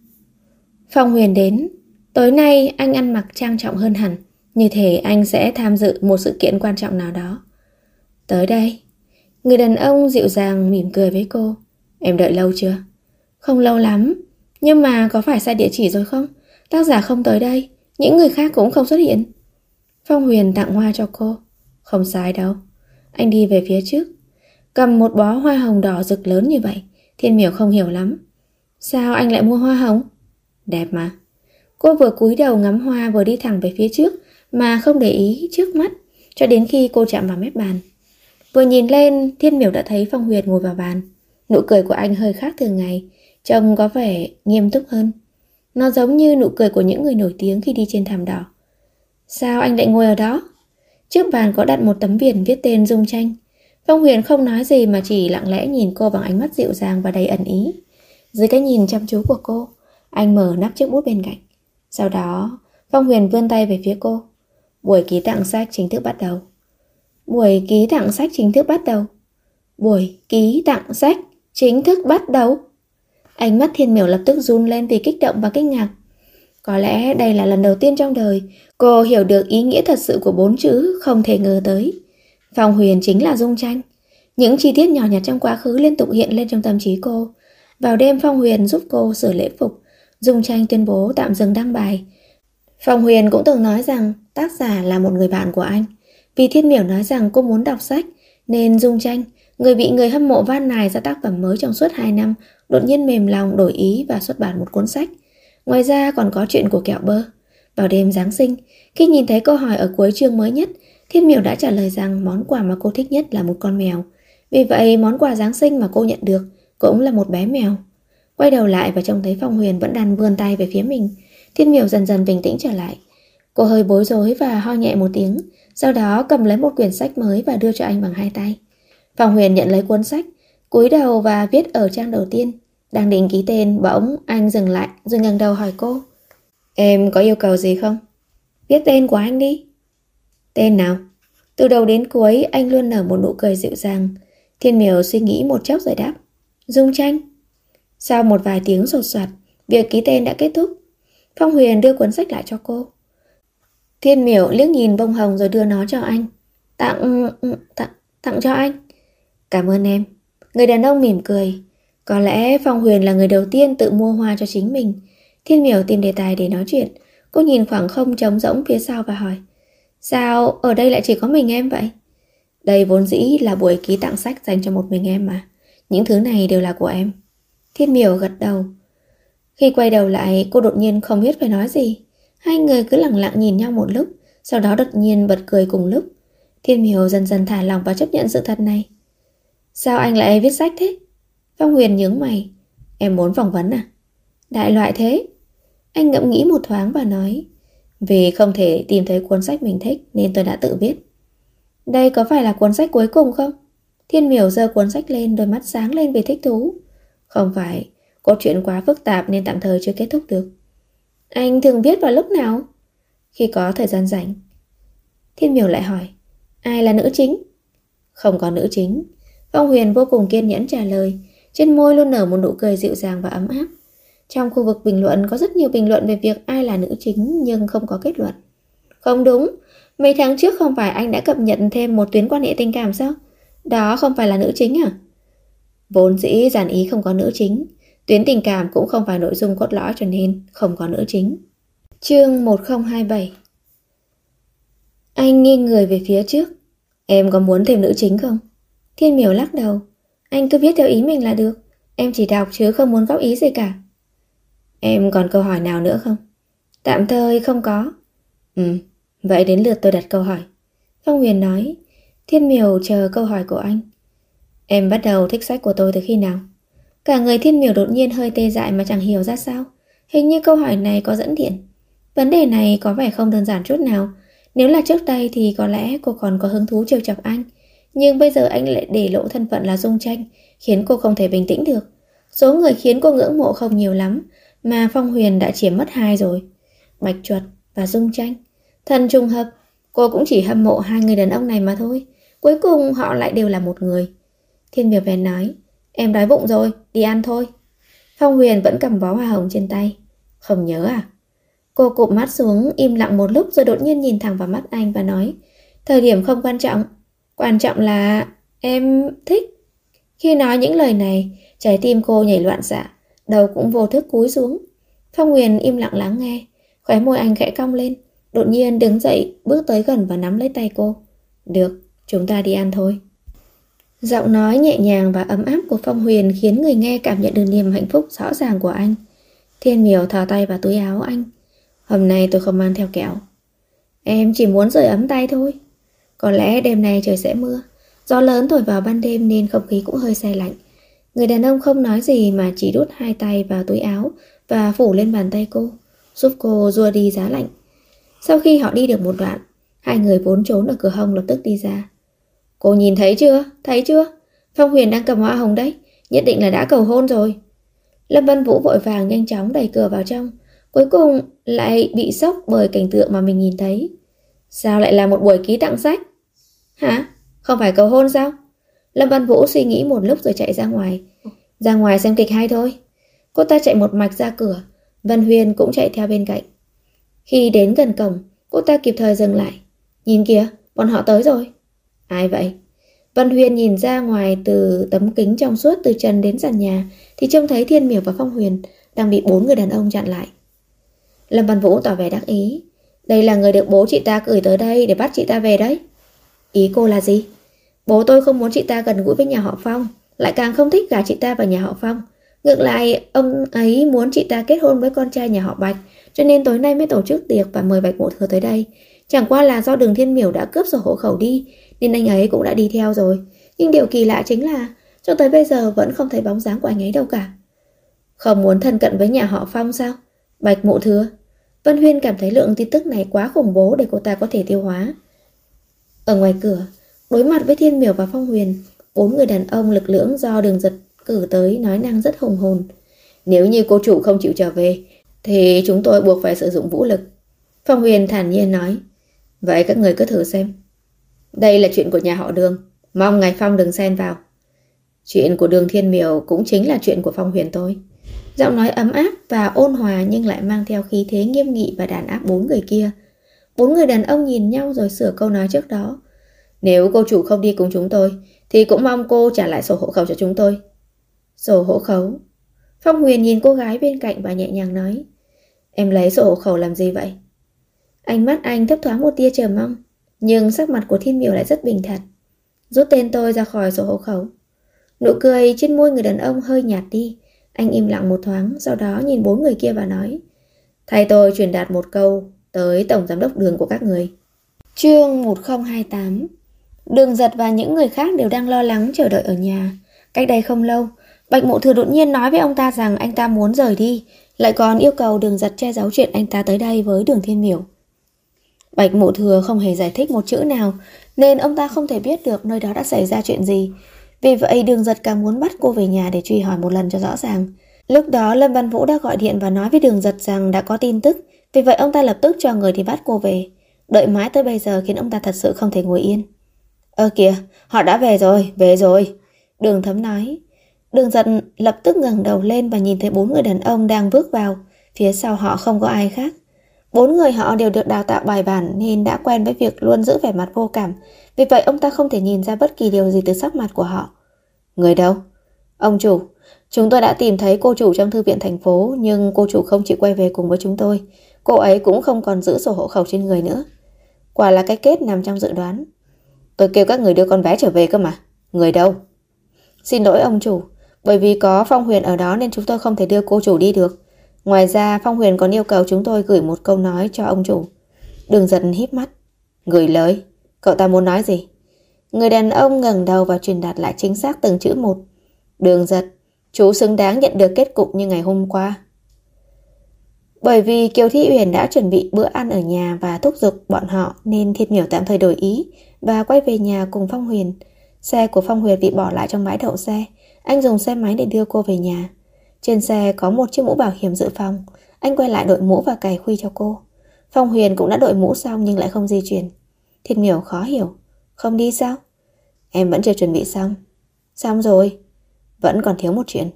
Phong Huyền đến. Tối nay anh ăn mặc trang trọng hơn hẳn. Như thể anh sẽ tham dự một sự kiện quan trọng nào đó. Tới đây. Người đàn ông dịu dàng mỉm cười với cô. Em đợi lâu chưa? Không lâu lắm. Nhưng mà có phải sai địa chỉ rồi không? Tác giả không tới đây. Những người khác cũng không xuất hiện. Phong Huyền tặng hoa cho cô. Không sai đâu. Anh đi về phía trước, cầm một bó hoa hồng đỏ rực lớn như vậy. Thiên Miểu không hiểu lắm. Sao anh lại mua hoa hồng? Đẹp mà. Cô vừa cúi đầu ngắm hoa vừa đi thẳng về phía trước mà không để ý trước mắt cho đến khi cô chạm vào mép bàn. Vừa nhìn lên, Thiên Miểu đã thấy Phong Huyền ngồi vào bàn. Nụ cười của anh hơi khác thường ngày, trông có vẻ nghiêm túc hơn. Nó giống như nụ cười của những người nổi tiếng khi đi trên thảm đỏ. Sao anh lại ngồi ở đó? Trước bàn có đặt một tấm biển viết tên Dung Tranh. Phong Huyền không nói gì mà chỉ lặng lẽ nhìn cô bằng ánh mắt dịu dàng và đầy ẩn ý. Dưới cái nhìn chăm chú của cô, anh mở nắp chiếc bút bên cạnh. Sau đó, Phong Huyền vươn tay về phía cô. Buổi ký tặng sách chính thức bắt đầu. Buổi ký tặng sách chính thức bắt đầu. Buổi ký tặng sách chính thức bắt đầu. Ánh mắt Thiên Miểu lập tức run lên vì kích động và kinh ngạc. Có lẽ đây là lần đầu tiên trong đời cô hiểu được ý nghĩa thật sự của 4 chữ không thể ngờ tới. Phong Huyền chính là Dung Tranh. Những chi tiết nhỏ nhặt trong quá khứ liên tục hiện lên trong tâm trí cô. Vào đêm Phong Huyền giúp cô sửa lễ phục, Dung Tranh tuyên bố tạm dừng đăng bài. Phong Huyền cũng từng nói rằng tác giả là một người bạn của anh. Vì Thiên Miểu nói rằng cô muốn đọc sách, nên Dung Tranh, người bị người hâm mộ van nài ra tác phẩm mới trong suốt 2 năm, đột nhiên mềm lòng đổi ý và xuất bản một cuốn sách. Ngoài ra còn có chuyện của kẹo bơ. Vào đêm Giáng sinh, khi nhìn thấy câu hỏi ở cuối chương mới nhất, Thiên Miểu đã trả lời rằng món quà mà cô thích nhất là một con mèo. Vì vậy món quà Giáng sinh mà cô nhận được cũng là một bé mèo. Quay đầu lại và trông thấy Phong Huyền vẫn đang vươn tay về phía mình, Thiên Miểu dần dần bình tĩnh trở lại. Cô hơi bối rối và ho nhẹ một tiếng, sau đó cầm lấy một quyển sách mới và đưa cho anh bằng 2 tay. Phong Huyền nhận lấy cuốn sách, cúi đầu và viết ở trang đầu tiên. Đang định ký tên, bỗng anh dừng lại rồi ngẩng đầu hỏi cô: Em có yêu cầu gì không? Viết tên của anh đi. Tên nào? Từ đầu đến cuối anh luôn nở một nụ cười dịu dàng. Thiên Miểu suy nghĩ một chốc rồi đáp: Dung Tranh. Sau một vài tiếng sột soạt, việc ký tên đã kết thúc. Phong Huyền đưa cuốn sách lại cho cô. Thiên Miểu liếc nhìn bông hồng rồi đưa nó cho anh. Tặng cho anh. Cảm ơn em. Người đàn ông mỉm cười. Có lẽ Phong Huyền là người đầu tiên tự mua hoa cho chính mình. Thiên Miểu tìm đề tài để nói chuyện. Cô nhìn khoảng không trống rỗng phía sau và hỏi: Sao ở đây lại chỉ có mình em vậy? Đây vốn dĩ là buổi ký tặng sách dành cho một mình em mà. Những thứ này đều là của em. Thiên Miểu gật đầu. Khi quay đầu lại, cô đột nhiên không biết phải nói gì. Hai người cứ lặng lặng nhìn nhau một lúc, sau đó đột nhiên bật cười cùng lúc. Thiên Miểu dần dần thả lỏng và chấp nhận sự thật này. Sao anh lại viết sách thế? Phong Huyền nhướng mày. Em muốn phỏng vấn à? Đại loại thế. Anh ngẫm nghĩ một thoáng và nói: Vì không thể tìm thấy cuốn sách mình thích nên tôi đã tự viết. Đây có phải là cuốn sách cuối cùng không? Thiên Miểu giơ cuốn sách lên, đôi mắt sáng lên vì thích thú. Không phải, câu chuyện quá phức tạp nên tạm thời chưa kết thúc được. Anh thường viết vào lúc nào? Khi có thời gian rảnh. Thiên Miểu lại hỏi: Ai là nữ chính? Không có nữ chính. Phong Huyền vô cùng kiên nhẫn trả lời, trên môi luôn nở một nụ cười dịu dàng và ấm áp. Trong khu vực bình luận có rất nhiều bình luận về việc ai là nữ chính nhưng không có kết luận. Không đúng, mấy tháng trước không phải anh đã cập nhật thêm một tuyến quan hệ tình cảm sao? Đó không phải là nữ chính à? Vốn dĩ giản ý không có nữ chính, tuyến tình cảm cũng không phải nội dung cốt lõi cho nên không có nữ chính. Chương 1027. Anh nghiêng người về phía trước. Em có muốn thêm nữ chính không? Thiên Miểu lắc đầu. Anh cứ viết theo ý mình là được. Em chỉ đọc chứ không muốn góp ý gì cả. Em còn câu hỏi nào nữa không? Tạm thời không có. Vậy đến lượt tôi đặt câu hỏi. Phong Huyền nói. Thiên Miểu chờ câu hỏi của anh. Em bắt đầu thích sách của tôi từ khi nào? Cả người Thiên Miểu đột nhiên hơi tê dại mà chẳng hiểu ra sao. Hình như câu hỏi này có dẫn điện. Vấn đề này có vẻ không đơn giản chút nào. Nếu là trước đây thì có lẽ cô còn có hứng thú trêu chọc anh. Nhưng bây giờ anh lại để lộ thân phận là Dung Tranh, khiến cô không thể bình tĩnh được. Số người khiến cô ngưỡng mộ không nhiều lắm, mà Phong Huyền đã chiếm mất 2 rồi. Bạch Chuột và Dung Tranh. Thần trùng hợp, cô cũng chỉ hâm mộ 2 người đàn ông này mà thôi. Cuối cùng họ lại đều là một người. Thiên Miểu bèn nói: Em đói bụng rồi, đi ăn thôi. Phong Huyền vẫn cầm bó hoa hồng trên tay. Không nhớ à? Cô cụp mắt xuống, im lặng một lúc rồi đột nhiên nhìn thẳng vào mắt anh và nói: Thời điểm không quan trọng. Quan trọng là em thích. Khi nói những lời này, trái tim cô nhảy loạn xạ, đầu cũng vô thức cúi xuống. Phong Huyền im lặng lắng nghe. Khóe môi anh khẽ cong lên, đột nhiên đứng dậy, bước tới gần và nắm lấy tay cô. Được, chúng ta đi ăn thôi. Giọng nói nhẹ nhàng và ấm áp của Phong Huyền khiến người nghe cảm nhận được niềm hạnh phúc rõ ràng của anh. Thiên Miểu thò tay vào túi áo anh. Hôm nay tôi không mang theo kẹo. Em chỉ muốn sưởi ấm tay thôi. Có lẽ đêm nay trời sẽ mưa. Gió lớn thổi vào ban đêm nên không khí cũng hơi se lạnh. Người đàn ông không nói gì mà chỉ đút 2 tay vào túi áo và phủ lên bàn tay cô, giúp cô rua đi giá lạnh. Sau khi họ đi được một đoạn, 2 người vốn trốn ở cửa hông lập tức đi ra. Cô nhìn thấy chưa? Thấy chưa? Phong Huyền đang cầm hoa hồng đấy. Nhất định là đã cầu hôn rồi. Lâm Vân Vũ vội vàng nhanh chóng đẩy cửa vào trong. Cuối cùng lại bị sốc bởi cảnh tượng mà mình nhìn thấy. Sao lại là một buổi ký tặng sách? Hả? Không phải cầu hôn sao? Lâm Văn Vũ suy nghĩ một lúc rồi chạy ra ngoài. Ra ngoài xem kịch hay thôi. Cô ta chạy một mạch ra cửa. Vân Huyền cũng chạy theo bên cạnh. Khi đến gần cổng, cô ta kịp thời dừng lại. Nhìn kìa, bọn họ tới rồi. Ai vậy? Vân Huyền nhìn ra ngoài từ tấm kính trong suốt từ trần đến sàn nhà thì trông thấy Thiên Miểu và Phong Huyền đang bị 4 người đàn ông chặn lại. Lâm Văn Vũ tỏ vẻ đắc ý. Đây là người được bố chị ta gửi tới đây để bắt chị ta về đấy. Ý cô là gì? Bố tôi không muốn chị ta gần gũi với nhà họ Phong, lại càng không thích gả chị ta vào nhà họ Phong. Ngược lại, ông ấy muốn chị ta kết hôn với con trai nhà họ Bạch, cho nên tối nay mới tổ chức tiệc và mời Bạch Mộ Thừa tới đây. Chẳng qua là do Đường Thiên Miểu đã cướp sổ hộ khẩu đi, nên anh ấy cũng đã đi theo rồi. Nhưng điều kỳ lạ chính là cho tới bây giờ vẫn không thấy bóng dáng của anh ấy đâu cả. Không muốn thân cận với nhà họ Phong sao? Bạch Mộ Thừa. Vân Huyên cảm thấy lượng tin tức này quá khủng bố để cô ta có thể tiêu hóa. Ở ngoài cửa, đối mặt với Thiên Miểu và Phong Huyền, 4 người đàn ông lực lưỡng do Đường Giật cử tới nói năng rất hùng hồn. Nếu như cô chủ không chịu trở về thì chúng tôi buộc phải sử dụng vũ lực. Phong Huyền thản nhiên nói. Vậy các người cứ thử xem. Đây là chuyện của nhà họ Đường, mong ngài Phong đừng xen vào. Chuyện của Đường Thiên Miểu cũng chính là chuyện của Phong Huyền tôi. Giọng nói ấm áp và ôn hòa nhưng lại mang theo khí thế nghiêm nghị và đàn áp 4 người kia. 4 người đàn ông nhìn nhau rồi sửa câu nói trước đó. Nếu cô chủ không đi cùng chúng tôi thì cũng mong cô trả lại sổ hộ khẩu cho chúng tôi. Sổ hộ khẩu? Phong Huyền nhìn cô gái bên cạnh và nhẹ nhàng nói. Em lấy sổ hộ khẩu làm gì vậy? Ánh mắt anh thấp thoáng một tia chờ mong, nhưng sắc mặt của Thiên Miểu lại rất bình thản. Rút tên tôi ra khỏi sổ hộ khẩu. Nụ cười trên môi người đàn ông hơi nhạt đi. Anh im lặng một thoáng, sau đó nhìn 4 người kia và nói. Thay tôi truyền đạt một câu tới tổng giám đốc Đường của các người. Chương 1028. Đường Giật và những người khác đều đang lo lắng chờ đợi ở nhà. Cách đây không lâu, Bạch Mộ Thừa đột nhiên nói với ông ta rằng anh ta muốn rời đi, lại còn yêu cầu Đường Giật che giấu chuyện anh ta tới đây với Đường Thiên Miểu. Bạch Mộ Thừa không hề giải thích một chữ nào, nên ông ta không thể biết được nơi đó đã xảy ra chuyện gì. Vì vậy Đường Giật càng muốn bắt cô về nhà để truy hỏi một lần cho rõ ràng. Lúc đó Lâm Văn Vũ đã gọi điện và nói với Đường Giật rằng đã có tin tức, vì vậy ông ta lập tức cho người đi bắt cô về. Đợi mãi tới bây giờ khiến ông ta thật sự không thể ngồi yên. Kìa, họ đã về rồi, về rồi. Đường Thấm nói. Đường Giật lập tức ngẩng đầu lên và nhìn thấy 4 người đàn ông đang bước vào. Phía sau họ không có ai khác. 4 người họ đều được đào tạo bài bản nên đã quen với việc luôn giữ vẻ mặt vô cảm. Vì vậy ông ta không thể nhìn ra bất kỳ điều gì từ sắc mặt của họ. Người đâu? Ông chủ, chúng tôi đã tìm thấy cô chủ trong thư viện thành phố, nhưng cô chủ không chịu quay về cùng với chúng tôi. Cô ấy cũng không còn giữ sổ hộ khẩu trên người nữa. Quả là cái kết nằm trong dự đoán. Tôi kêu các người đưa con bé trở về cơ mà. Người đâu? Xin lỗi ông chủ, bởi vì có Phong Huyền ở đó nên chúng tôi không thể đưa cô chủ đi được. Ngoài ra Phong Huyền còn yêu cầu chúng tôi gửi một câu nói cho ông chủ. Đường Giật híp mắt. Gửi lời? Cậu ta muốn nói gì? Người đàn ông ngẩng đầu và truyền đạt lại chính xác từng chữ một. Đường Giật, chú xứng đáng nhận được kết cục như ngày hôm qua. Bởi vì Kiều Thi Uyển đã chuẩn bị bữa ăn ở nhà và thúc giục bọn họ, nên Thiên Miểu tạm thời đổi ý và quay về nhà cùng Phong Huyền. Xe của Phong Huyền bị bỏ lại trong bãi đậu xe. Anh dùng xe máy để đưa cô về nhà. Trên xe có một chiếc mũ bảo hiểm dự phòng. Anh quay lại đội mũ và cài khuy cho cô. Phong Huyền cũng đã đội mũ xong nhưng lại không di chuyển. Thiên Miểu khó hiểu. Không đi sao? Em vẫn chưa chuẩn bị xong. Xong rồi. Vẫn còn thiếu một chuyện.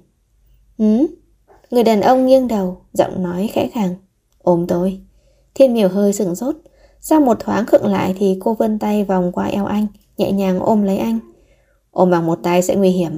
Người đàn ông nghiêng đầu, giọng nói khẽ khàng. Ôm tôi. Thiên Miểu hơi sửng sốt. Sau một thoáng khựng lại thì cô vươn tay vòng qua eo anh, nhẹ nhàng ôm lấy anh. Ôm bằng một tay sẽ nguy hiểm.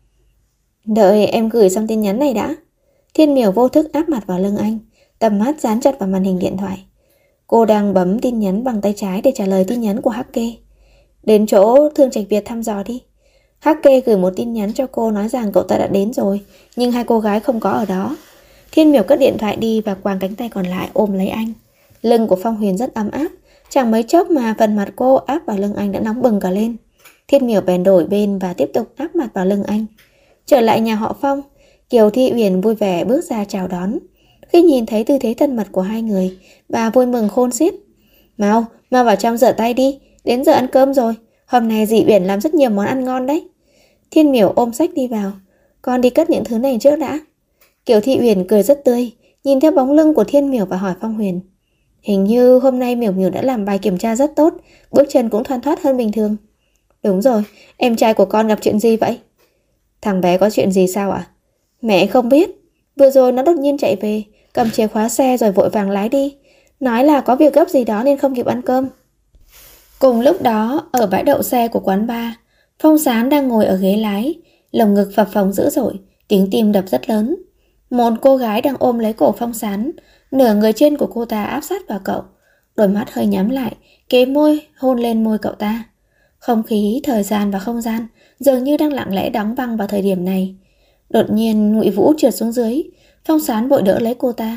Đợi em gửi xong tin nhắn này đã. Thiên Miểu vô thức áp mặt vào lưng anh, tầm mắt dán chặt vào màn hình điện thoại. Cô đang bấm tin nhắn bằng tay trái để trả lời tin nhắn của Hắc Kê. Đến chỗ Thương Trạch Việt thăm dò đi. Hắc Kê gửi một tin nhắn cho cô nói rằng cậu ta đã đến rồi, nhưng hai cô gái không có ở đó. Thiên Miểu cất điện thoại đi và quàng cánh tay còn lại ôm lấy anh. Lưng của Phong Huyền rất ấm áp. Chẳng mấy chốc mà phần mặt cô áp vào lưng anh đã nóng bừng cả lên. Thiên Miểu bèn đổi bên và tiếp tục áp mặt vào lưng anh. Trở lại nhà họ Phong, Kiều Thi Uyển vui vẻ bước ra chào đón. Khi nhìn thấy tư thế thân mật của hai người, bà vui mừng khôn xiết. Mau vào trong rửa tay đi, đến giờ ăn cơm rồi. Hôm nay dì Uyển làm rất nhiều món ăn ngon đấy. Thiên Miểu ôm sách đi vào. Con đi cất những thứ này trước đã. Kiều Thi Uyển cười rất tươi, nhìn theo bóng lưng của Thiên Miểu và hỏi Phong Huyền. Hình như hôm nay Miểu Miểu đã làm bài kiểm tra rất tốt, bước chân cũng thoăn thoắt hơn bình thường. Đúng rồi, em trai của con gặp chuyện gì vậy? Thằng bé có chuyện gì sao ạ? Mẹ không biết. Vừa rồi nó đột nhiên chạy về, cầm chìa khóa xe rồi vội vàng lái đi. Nói là có việc gấp gì đó nên không kịp ăn cơm. Cùng lúc đó, ở bãi đậu xe của quán bar, Phong Sán đang ngồi ở ghế lái, lồng ngực phập phồng dữ dội, tiếng tim đập rất lớn. Một cô gái đang ôm lấy cổ Phong Sán, nửa người trên của cô ta áp sát vào cậu, đôi mắt hơi nhắm lại, kế môi hôn lên môi cậu ta. Không khí, thời gian và không gian dường như đang lặng lẽ đóng băng vào thời điểm này. Đột nhiên Ngụy Vũ trượt xuống dưới, Phong Sán vội đỡ lấy cô ta.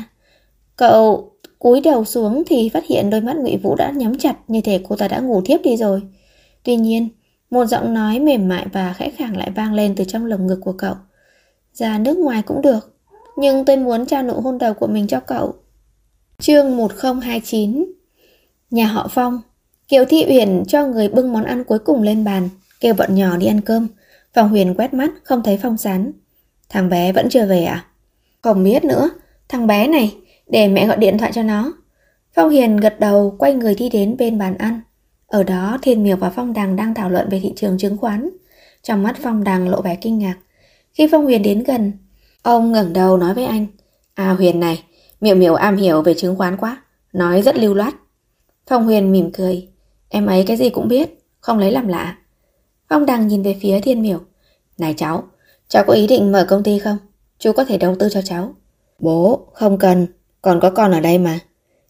Cậu cúi đầu xuống thì phát hiện đôi mắt Ngụy Vũ đã nhắm chặt, như thể cô ta đã ngủ thiếp đi rồi. Tuy nhiên, một giọng nói mềm mại và khẽ khàng lại vang lên từ trong lồng ngực của cậu. Ra nước ngoài cũng được, nhưng tôi muốn trao nụ hôn đầu của mình cho cậu. Chương 1029. Nhà họ Phong. Kiều Thị Uyển cho người bưng món ăn cuối cùng lên bàn, kêu bọn nhỏ đi ăn cơm. Phong Huyền quét mắt không thấy Phong Sán. Thằng bé vẫn chưa về à? Không biết nữa. Thằng bé này, để mẹ gọi điện thoại cho nó. Phong Hiền gật đầu, quay người đi đến bên bàn ăn. Ở đó Thiên Miểu và Phong Đằng đang thảo luận về thị trường chứng khoán. Trong mắt Phong Đằng lộ vẻ kinh ngạc. Khi Phong Huyền đến gần, ông ngẩng đầu nói với anh: À Huyền này, Miểu Miểu am hiểu về chứng khoán quá, nói rất lưu loát. Phong Huyền mỉm cười: Em ấy cái gì cũng biết, không lấy làm lạ. Phong Đằng nhìn về phía Thiên Miểu: Này cháu có ý định mở công ty không? Chú có thể đầu tư cho cháu. Bố, không cần, còn có con ở đây mà.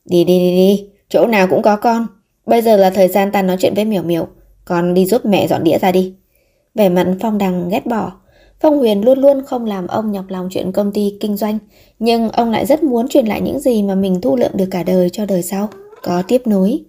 Đi, chỗ nào cũng có con. Bây giờ là thời gian ta nói chuyện với Miểu Miểu, con đi giúp mẹ dọn đĩa ra đi. Vẻ mặt Phong Đằng ghét bỏ. Phong Huyền luôn luôn không làm ông nhọc lòng chuyện công ty kinh doanh, nhưng ông lại rất muốn truyền lại những gì mà mình thu lượm được cả đời cho đời sau, có tiếp nối.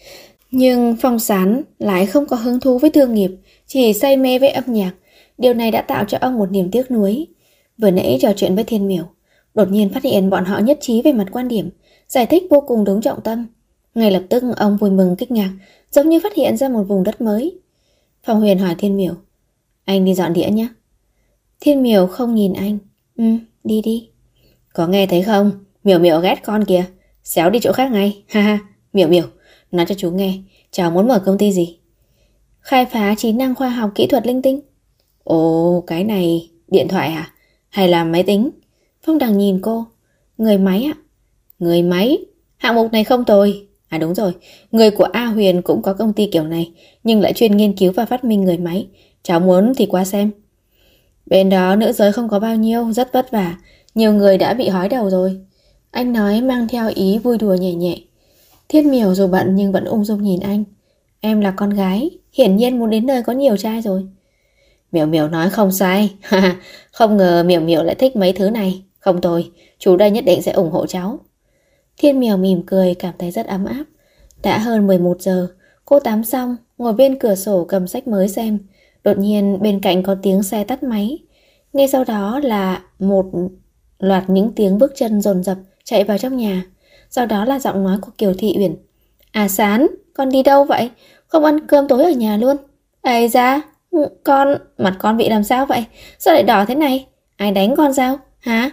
Nhưng Phong Sán lại không có hứng thú với thương nghiệp, chỉ say mê với âm nhạc. Điều này đã tạo cho ông một niềm tiếc nuối. Vừa nãy trò chuyện với Thiên Miểu, đột nhiên phát hiện bọn họ nhất trí về mặt quan điểm, giải thích vô cùng đúng trọng tâm. Ngay lập tức ông vui mừng kích ngạc, giống như phát hiện ra một vùng đất mới. Phong Huyền hỏi Thiên Miểu: Anh đi dọn đĩa nhé. Thiên Miểu không nhìn anh. Đi. Có nghe thấy không? Miểu Miểu ghét con kìa. Xéo đi chỗ khác ngay. Ha ha. Miểu, nói cho chú nghe, cháu muốn mở công ty gì? Khai phá trí năng khoa học kỹ thuật linh tinh. Ồ, cái này điện thoại à? Hay là máy tính? Phong Đằng nhìn cô. Người máy ạ. Người máy? Hạng mục này không tồi. À đúng rồi, người của A Huyền cũng có công ty kiểu này, nhưng lại chuyên nghiên cứu và phát minh người máy. Cháu muốn thì qua xem. Bên đó nữ giới không có bao nhiêu, rất vất vả. Nhiều người đã bị hói đầu rồi. Anh nói mang theo ý vui đùa nhẹ nhẹ. Thiên Miểu dù bận nhưng vẫn ung dung nhìn anh. Em là con gái, hiển nhiên muốn đến nơi có nhiều trai rồi. Miểu nói không sai. Không ngờ Miểu lại thích mấy thứ này. Không tồi, chú đây nhất định sẽ ủng hộ cháu. Thiên Miểu mỉm cười, cảm thấy rất ấm áp. Đã hơn 11 giờ, cô tắm xong, ngồi bên cửa sổ cầm sách mới xem. Đột nhiên bên cạnh có tiếng xe tắt máy. Ngay sau đó là một loạt những tiếng bước chân dồn dập chạy vào trong nhà. Sau đó là giọng nói của Kiều Thị Uyển. À Sán, con đi đâu vậy? Không ăn cơm tối ở nhà luôn. Ây da, mặt con bị làm sao vậy? Sao lại đỏ thế này? Ai đánh con sao? Hả?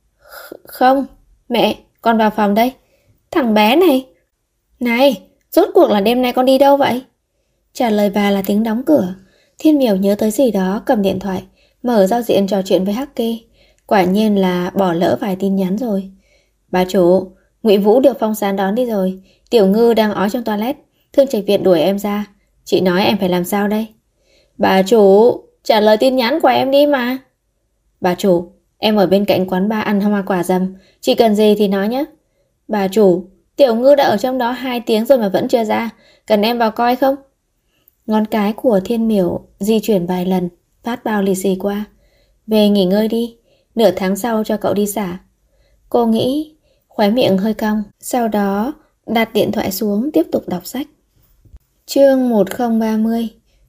Không, mẹ, con vào phòng đây. Thằng bé này. Này, rốt cuộc là đêm nay con đi đâu vậy? Trả lời bà là tiếng đóng cửa. Thiên Miểu nhớ tới gì đó, cầm điện thoại, mở giao diện trò chuyện với Hắc Kê. Quả nhiên là bỏ lỡ vài tin nhắn rồi. Bà chủ, Ngụy Vũ được Phong Sán đón đi rồi. Tiểu Ngư đang ói trong toilet. Thương Trạch Việt đuổi em ra. Chị nói em phải làm sao đây? Bà chủ, trả lời tin nhắn của em đi mà. Bà chủ, em ở bên cạnh quán bar ăn hoa quả dầm. Chị cần gì thì nói nhé. Bà chủ, Tiểu Ngư đã ở trong đó 2 tiếng rồi mà vẫn chưa ra. Cần em vào coi không? Ngón cái của Thiên Miểu di chuyển vài lần, phát bao lì xì qua. Về nghỉ ngơi đi, nửa tháng sau cho cậu đi xả. Cô nghĩ, khóe miệng hơi cong. Sau đó đặt điện thoại xuống, tiếp tục đọc sách. Chương 1030.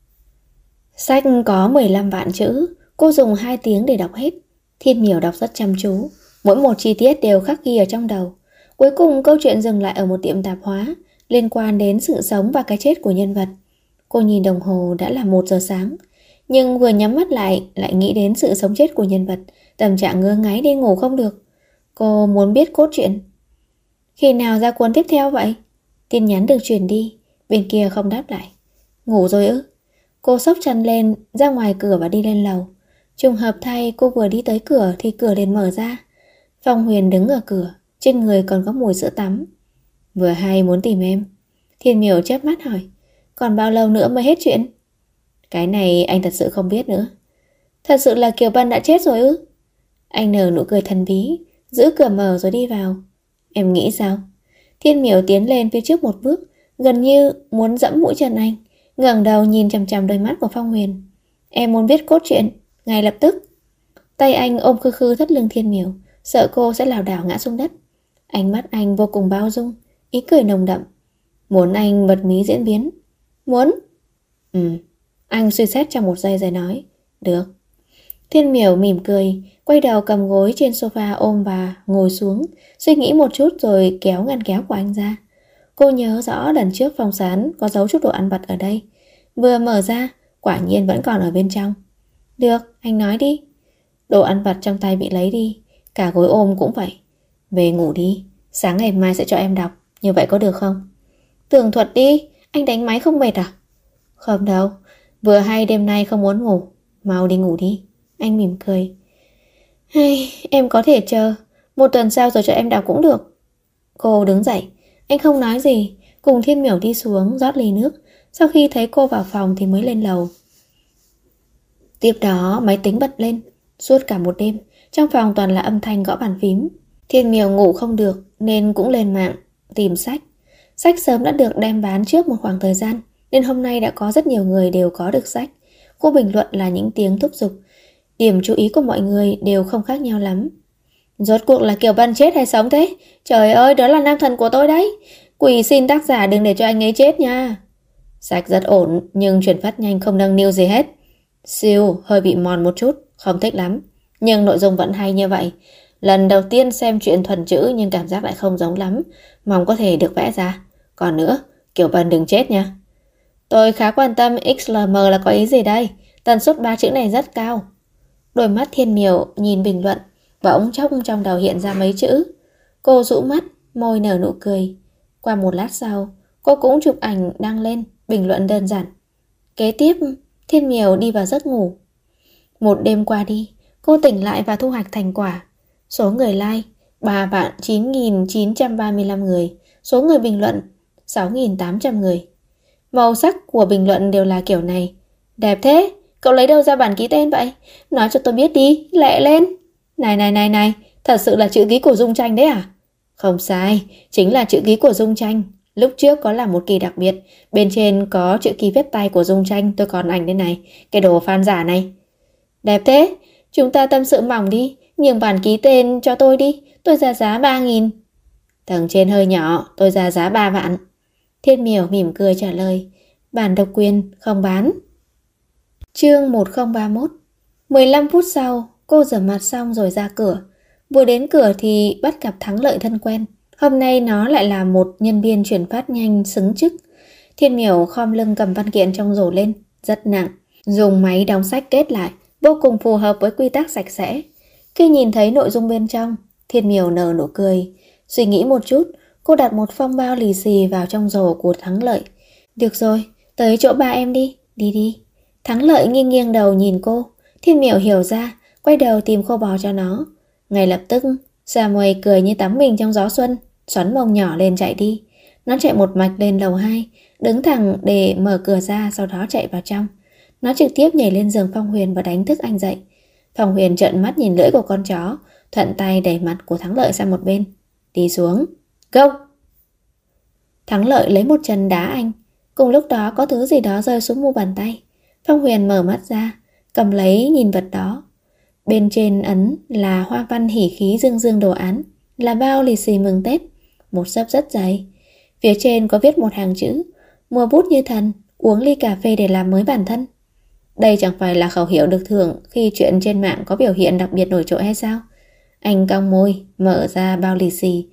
Sách có 15 vạn chữ, cô dùng 2 tiếng để đọc hết. Thiên Miểu đọc rất chăm chú, mỗi một chi tiết đều khắc ghi ở trong đầu. Cuối cùng câu chuyện dừng lại ở một tiệm tạp hóa, liên quan đến sự sống và cái chết của nhân vật. Cô nhìn đồng hồ đã là 1 giờ sáng, nhưng vừa nhắm mắt lại nghĩ đến sự sống chết của nhân vật, tâm trạng ngứa ngáy đi ngủ không được. Cô muốn biết cốt truyện. Khi nào ra cuốn tiếp theo vậy? Tin nhắn được truyền đi, bên kia không đáp lại. Ngủ rồi ư? Cô xốc chân lên, ra ngoài cửa và đi lên lầu. Trùng hợp thay, cô vừa đi tới cửa thì cửa liền mở ra. Phong Huyền đứng ở cửa, trên người còn có mùi sữa tắm. Vừa hay muốn tìm em. Thiên Miểu chớp mắt hỏi, còn bao lâu nữa mới hết chuyện? Cái này anh thật sự không biết nữa. Thật sự là Kiều Bân đã chết rồi ư? Anh nở nụ cười thần bí, giữ cửa mở rồi đi vào. Em nghĩ sao? Thiên Miểu tiến lên phía trước một bước, gần như muốn dẫm mũi chân anh, ngẩng đầu nhìn chằm chằm đôi mắt của Phong Huyền. Em muốn biết cốt truyện, ngay lập tức. Tay anh ôm khư khư thắt lưng Thiên Miểu, sợ cô sẽ lảo đảo ngã xuống đất. Ánh mắt anh vô cùng bao dung, ý cười nồng đậm. Muốn anh bật mí diễn biến. Muốn? Anh suy xét trong một giây rồi nói. Được. Thiên Miểu mỉm cười, quay đầu cầm gối trên sofa ôm và ngồi xuống, suy nghĩ một chút rồi kéo ngăn kéo của anh ra. Cô nhớ rõ lần trước Phong Sán có giấu chút đồ ăn vặt ở đây. Vừa mở ra, quả nhiên vẫn còn ở bên trong. Được, anh nói đi. Đồ ăn vặt trong tay bị lấy đi, cả gối ôm cũng vậy. Về ngủ đi, sáng ngày mai sẽ cho em đọc. Như vậy có được không? Tường thuật đi, anh đánh máy không mệt à? Không đâu, vừa hay đêm nay không muốn ngủ. Mau đi ngủ đi. Anh mỉm cười. Hay, em có thể chờ. Một tuần sau rồi cho em đọc cũng được. Cô đứng dậy. Anh không nói gì, cùng Thiên Miểu đi xuống rót ly nước. Sau khi thấy cô vào phòng thì mới lên lầu. Tiếp đó máy tính bật lên. Suốt cả một đêm, trong phòng toàn là âm thanh gõ bàn phím. Thiên Miểu ngủ không được nên cũng lên mạng tìm sách. Sách sớm đã được đem bán trước một khoảng thời gian, nên hôm nay đã có rất nhiều người đều có được sách. Cô bình luận là những tiếng thúc giục. Điểm chú ý của mọi người đều không khác nhau lắm. Rốt cuộc là Kiều Bân chết hay sống thế? Trời ơi, đó là nam thần của tôi đấy. Quỳ xin tác giả đừng để cho anh ấy chết nha. Sách rất ổn, nhưng chuyển phát nhanh không nâng niu gì hết. Siêu, hơi bị mòn một chút, không thích lắm. Nhưng nội dung vẫn hay như vậy. Lần đầu tiên xem chuyện thuần chữ nhưng cảm giác lại không giống lắm. Mong có thể được vẽ ra. Còn nữa, Kiều Bân đừng chết nha. Tôi khá quan tâm XLM là có ý gì đây? Tần suất 3 chữ này rất cao. Đôi mắt Thiên Miểu nhìn bình luận, bỗng chốc trong đầu hiện ra mấy chữ. Cô rũ mắt, môi nở nụ cười. Qua một lát sau, cô cũng chụp ảnh đăng lên, bình luận đơn giản. Kế tiếp, Thiên Miểu đi vào giấc ngủ. Một đêm qua đi, cô tỉnh lại và thu hoạch thành quả. Số người like 3.935 người. Số người bình luận 6.800 người. Màu sắc của bình luận đều là kiểu này. Đẹp thế, cậu lấy đâu ra bản ký tên vậy? Nói cho tôi biết đi, lẹ lên. Này, thật sự là chữ ký của Dung Tranh đấy à? Không sai, chính là chữ ký của Dung Tranh. Lúc trước có làm một kỳ đặc biệt, bên trên có chữ ký viết tay của Dung Tranh, tôi còn ảnh đây này, cái đồ fan giả này. Đẹp thế, chúng ta tâm sự mỏng đi, nhường bản ký tên cho tôi đi, tôi ra giá 3.000. Tầng trên hơi nhỏ, tôi ra giá 3 vạn. Thiên Miểu mỉm cười trả lời, bản độc quyền không bán. Chương 1031. 15 phút sau, cô rửa mặt xong rồi ra cửa. Vừa đến cửa thì bắt gặp Thắng Lợi thân quen. Hôm nay nó lại là một nhân viên chuyển phát nhanh xứng chức. Thiên Miểu khom lưng cầm văn kiện trong rổ lên, rất nặng. Dùng máy đóng sách kết lại, vô cùng phù hợp với quy tắc sạch sẽ. Khi nhìn thấy nội dung bên trong, Thiên Miểu nở nụ cười. Suy nghĩ một chút, cô đặt một phong bao lì xì vào trong rổ của Thắng Lợi. Được rồi, tới chỗ ba em đi, đi đi. Thắng Lợi nghiêng nghiêng đầu nhìn cô. Thiên Miểu hiểu ra, quay đầu tìm khô bò cho nó. Ngay lập tức, Samuel cười như tắm mình trong gió xuân, xoắn mông nhỏ lên chạy đi. Nó chạy một mạch lên lầu 2, đứng thẳng để mở cửa ra, sau đó chạy vào trong. Nó trực tiếp nhảy lên giường Phong Huyền và đánh thức anh dậy. Phong Huyền trợn mắt nhìn lưỡi của con chó, thuận tay đẩy mặt của Thắng Lợi sang một bên. Đi xuống. Go! Thắng Lợi lấy một chân đá anh. Cùng lúc đó có thứ gì đó rơi xuống mu bàn tay. Phong Huyền mở mắt ra, cầm lấy nhìn vật đó. Bên trên ấn là hoa văn hỉ khí dương dương đồ án, là bao lì xì mừng Tết, một xấp rất dày. Phía trên có viết một hàng chữ: mua bút như thần, uống ly cà phê để làm mới bản thân. Đây chẳng phải là khẩu hiệu được thưởng khi chuyện trên mạng có biểu hiện đặc biệt nổi trội hay sao? Anh cong môi, mở ra bao lì xì.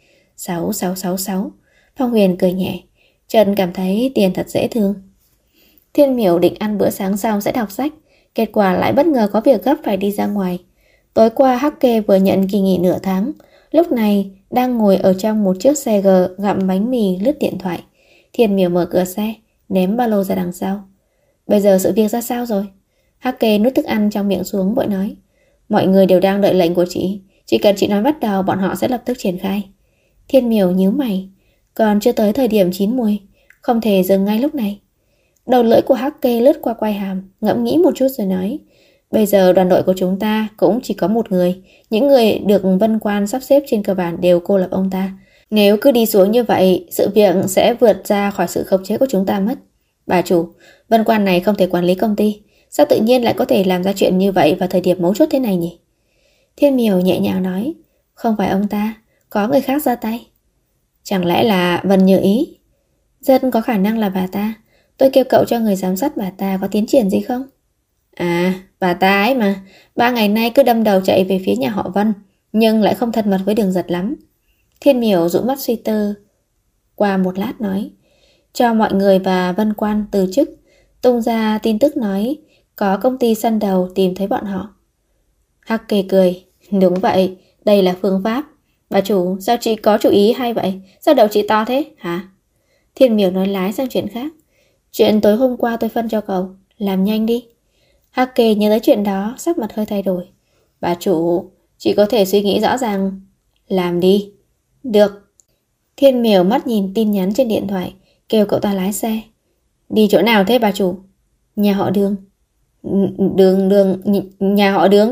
6666. Phong Huyền cười nhẹ, Trần cảm thấy tiền thật dễ thương. Thiên Miểu định ăn bữa sáng xong sẽ đọc sách, kết quả lại bất ngờ có việc gấp phải đi ra ngoài. Tối qua Hắc Kê vừa nhận kỳ nghỉ nửa tháng, lúc này đang ngồi ở trong một chiếc xe G gặm bánh mì lướt điện thoại. Thiên Miểu mở cửa xe, ném ba lô ra đằng sau. Bây giờ sự việc ra sao rồi? Hắc Kê nuốt thức ăn trong miệng xuống vội nói. Mọi người đều đang đợi lệnh của chị. Chỉ cần chị nói bắt đầu, bọn họ sẽ lập tức triển khai. Thiên Miểu nhíu mày. Còn chưa tới thời điểm chín mùi, không thể dừng ngay lúc này. Đầu lưỡi của Hắc Kê lướt qua quai hàm, ngẫm nghĩ một chút rồi nói. Bây giờ đoàn đội của chúng ta cũng chỉ có một người. Những người được Vân Quan sắp xếp trên cơ bản đều cô lập ông ta. Nếu cứ đi xuống như vậy, sự việc sẽ vượt ra khỏi sự khống chế của chúng ta mất. Bà chủ, Vân Quan này không thể quản lý công ty. Sao tự nhiên lại có thể làm ra chuyện như vậy vào thời điểm mấu chốt thế này nhỉ? Thiên Miểu nhẹ nhàng nói. Không phải ông ta, có người khác ra tay. Chẳng lẽ là Vân Như Ý? Rất có khả năng là bà ta. Tôi kêu cậu cho người giám sát bà ta có tiến triển gì không? À, bà ta ấy mà. 3 ngày nay cứ đâm đầu chạy về phía nhà họ Vân, nhưng lại không thân mật với Đường Giật lắm. Thiên Miểu dụ mắt suy tư qua một lát nói. Cho mọi người và Vân Quan từ chức. Tung ra tin tức nói có công ty săn đầu tìm thấy bọn họ. Hắc Kê cười. Đúng vậy, đây là phương pháp. Bà chủ, sao chị có chủ ý hay vậy? Sao đầu chị to thế hả? Thiên Miểu nói lái sang chuyện khác. Chuyện tối hôm qua tôi phân cho cậu, làm nhanh đi. Hắc Kê nhớ tới chuyện đó, sắc mặt hơi thay đổi. Bà chủ, chị có thể suy nghĩ rõ ràng. Làm đi. Được. Thiên Miểu mắt nhìn tin nhắn trên điện thoại, kêu cậu ta lái xe. Đi chỗ nào thế bà chủ? Nhà họ Đường. Nhà họ Đường?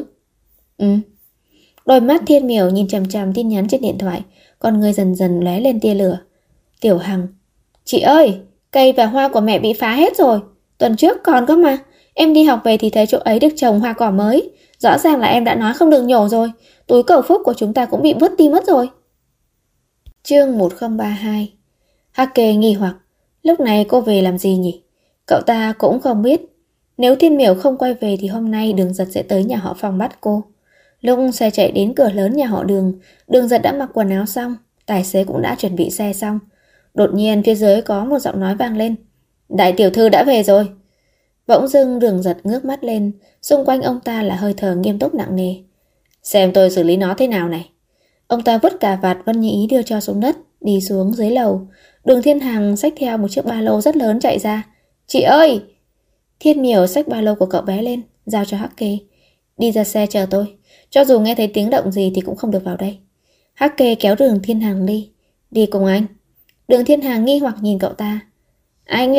Đôi mắt Thiên Miểu nhìn chằm chằm tin nhắn trên điện thoại, con người dần dần lóe lên tia lửa. Tiểu Hằng. Chị ơi, cây và hoa của mẹ bị phá hết rồi. Tuần trước còn cơ mà. Em đi học về thì thấy chỗ ấy được trồng hoa cỏ mới. Rõ ràng là em đã nói không được nhổ rồi. Túi cầu phúc của chúng ta cũng bị vứt đi mất rồi. Chương 1032. Hắc Kê nghi hoặc. Lúc này cô về làm gì nhỉ? Cậu ta cũng không biết. Nếu Thiên Miểu không quay về thì hôm nay Đường Giật sẽ tới nhà họ Phong bắt cô. Lúc xe chạy đến cửa lớn nhà họ Đường, Đường Giật đã mặc quần áo xong, tài xế cũng đã chuẩn bị xe xong. Đột nhiên phía dưới có một giọng nói vang lên. Đại tiểu thư đã về rồi. Bỗng dưng Đường Giật ngước mắt lên, xung quanh ông ta là hơi thở nghiêm túc nặng nề. Xem tôi xử lý nó thế nào này. Ông ta vứt cà vạt Vân Như Ý đưa cho xuống đất, đi xuống dưới lầu. Đường Thiên Hằng xách theo một chiếc ba lô rất lớn chạy ra. Chị ơi! Thiên Miểu xách ba lô của cậu bé lên, giao cho Hắc Kê. Đi ra xe chờ tôi. Cho dù nghe thấy tiếng động gì thì cũng không được vào đây. Hắc Kê kéo Đường Thiên Hằng đi. Đi cùng anh. Đường Thiên Hằng nghi hoặc nhìn cậu ta. Anh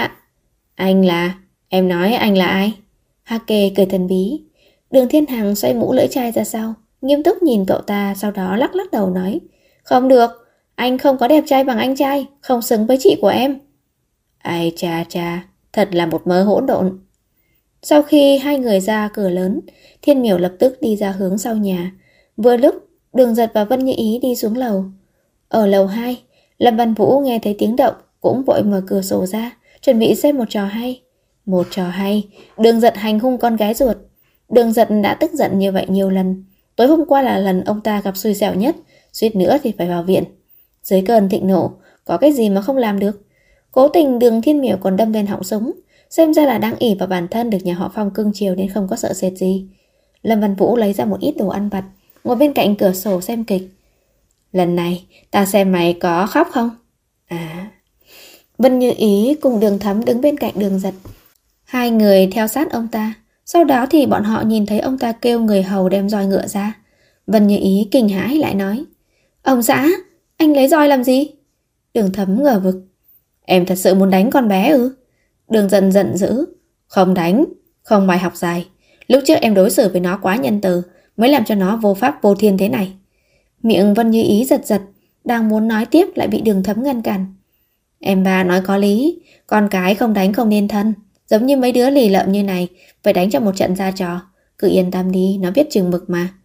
là... Em nói anh là ai? Hắc Kê cười thần bí. Đường Thiên Hằng xoay mũ lưỡi chai ra sau, nghiêm túc nhìn cậu ta, sau đó lắc lắc đầu nói. Không được, anh không có đẹp trai bằng anh trai, không xứng với chị của em. Ai cha, thật là một mớ hỗn độn. Sau khi hai người ra cửa lớn, Thiên Miểu lập tức đi ra hướng sau nhà. Vừa lúc, Đường Giật và Vân Như Ý đi xuống lầu. Ở lầu 2, Lâm Văn Vũ nghe thấy tiếng động, cũng vội mở cửa sổ ra, chuẩn bị xem một trò hay. Một trò hay, Đường Giật hành hung con gái ruột. Đường Giật đã tức giận như vậy nhiều lần. Tối hôm qua là lần ông ta gặp xui xẻo nhất, suýt nữa thì phải vào viện. Dưới cơn thịnh nộ, có cái gì mà không làm được. Cố tình Đường Thiên Miểu còn đâm lên họng súng, xem ra là đang ỷ vào bản thân được nhà họ Phong cưng chiều nên không có sợ sệt gì. Lâm Văn Vũ lấy ra một ít đồ ăn vặt, ngồi bên cạnh cửa sổ xem kịch. Lần này, ta xem mày có khóc không? À... Vân Như Ý cùng Đường Thấm đứng bên cạnh Đường Giật. Hai người theo sát ông ta. Sau đó thì bọn họ nhìn thấy ông ta kêu người hầu đem roi ngựa ra. Vân Như Ý kinh hãi lại nói. Ông xã, anh lấy roi làm gì? Đường Thấm ngờ vực. Em thật sự muốn đánh con bé ư? Đường Giật giận dữ. Không đánh, không bài học dài. Lúc trước em đối xử với nó quá nhân từ, mới làm cho nó vô pháp vô thiên thế này. Miệng Vân Như Ý giật giật, đang muốn nói tiếp lại bị Đường Thấm ngăn cản. Em ba nói có lý, con cái không đánh không nên thân. Giống như mấy đứa lì lợm như này, phải đánh cho một trận ra trò. Cứ yên tâm đi, nó biết chừng mực mà.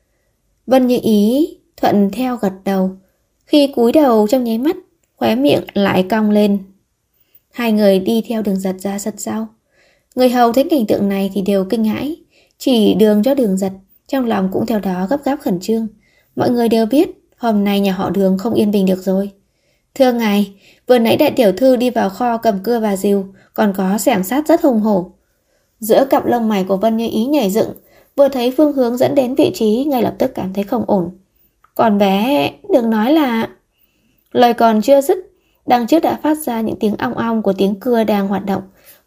Vân Như Ý thuận theo gật đầu. Khi cúi đầu trong nháy mắt, khóe miệng lại cong lên. Hai người đi theo Đường Giật ra sân sau. Người hầu thấy cảnh tượng này thì đều kinh hãi, chỉ đường cho Đường Giật, trong lòng cũng theo đó gấp gáp khẩn trương. Mọi người đều biết hôm nay nhà họ Đường không yên bình được rồi. Thưa ngài, vừa nãy đại tiểu thư đi vào kho cầm cưa và rìu, còn có xẻng sát rất hùng hổ. Giữa cặp lông mày của Vân Như Ý nhảy dựng, vừa thấy phương hướng dẫn đến vị trí ngay lập tức cảm thấy không ổn. Còn bé, đừng nói là... Lời còn chưa dứt, đằng trước đã phát ra những tiếng ong ong của tiếng cưa đang hoạt động.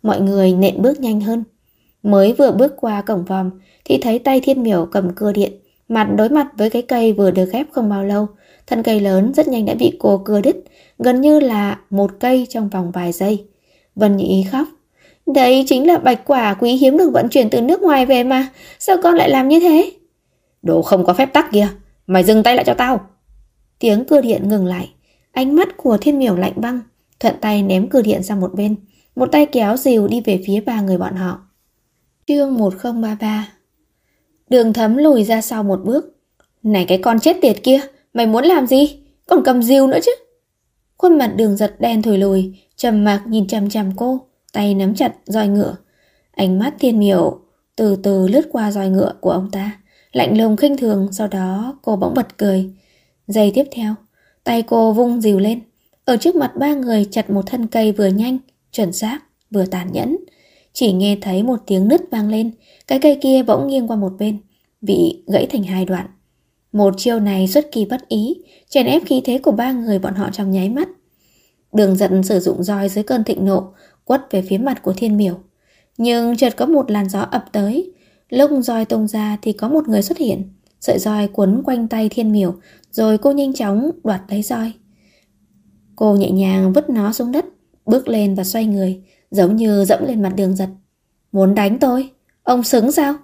mọi người nện bước nhanh hơn. Mới vừa bước qua cổng vòm thì thấy tay Thiên Miểu cầm cưa điện, mặt đối mặt với cái cây vừa được ghép không bao lâu. Thân cây lớn rất nhanh đã bị cô cưa đứt, gần như là một cây trong vòng vài giây. Vân Như Ý khóc. Đây chính là bạch quả quý hiếm được vận chuyển từ nước ngoài về mà, sao con lại làm như thế? Đồ không có phép tắc kìa, mày dừng tay lại cho tao. Tiếng cưa điện ngừng lại, ánh mắt của Thiên Miểu lạnh băng, thuận tay ném cưa điện sang một bên, một tay kéo dìu đi về phía ba người bọn họ. Chương 1033. Đường Thấm lùi ra sau một bước. Này cái con chết tiệt kia, mày muốn làm gì? Còn cầm dìu nữa chứ. Khuôn mặt Đường Giật đen thùi lùi, trầm mặc nhìn chằm chằm cô, tay nắm chặt roi ngựa. Ánh mắt Thiên Miểu từ từ lướt qua roi ngựa của ông ta, lạnh lùng khinh thường. Sau đó cô bỗng bật cười. Giây tiếp theo, tay cô vung dìu lên, ở trước mặt ba người chặt một thân cây vừa nhanh, chuẩn xác, vừa tàn nhẫn. Chỉ nghe thấy một tiếng nứt vang lên, cái cây kia bỗng nghiêng qua một bên, bị gãy thành hai đoạn. Một chiêu này xuất kỳ bất ý, chèn ép khí thế của ba người bọn họ trong nháy mắt. Đường Giật sử dụng roi dưới cơn thịnh nộ, quất về phía mặt của Thiên Miểu. Nhưng chợt có một làn gió ập tới, lúc roi tung ra thì có một người xuất hiện. Sợi roi quấn quanh tay Thiên Miểu, rồi cô nhanh chóng đoạt lấy roi. Cô nhẹ nhàng vứt nó xuống đất, bước lên và xoay người, giống như dẫm lên mặt Đường Giật. Muốn đánh tôi? Ông xứng sao?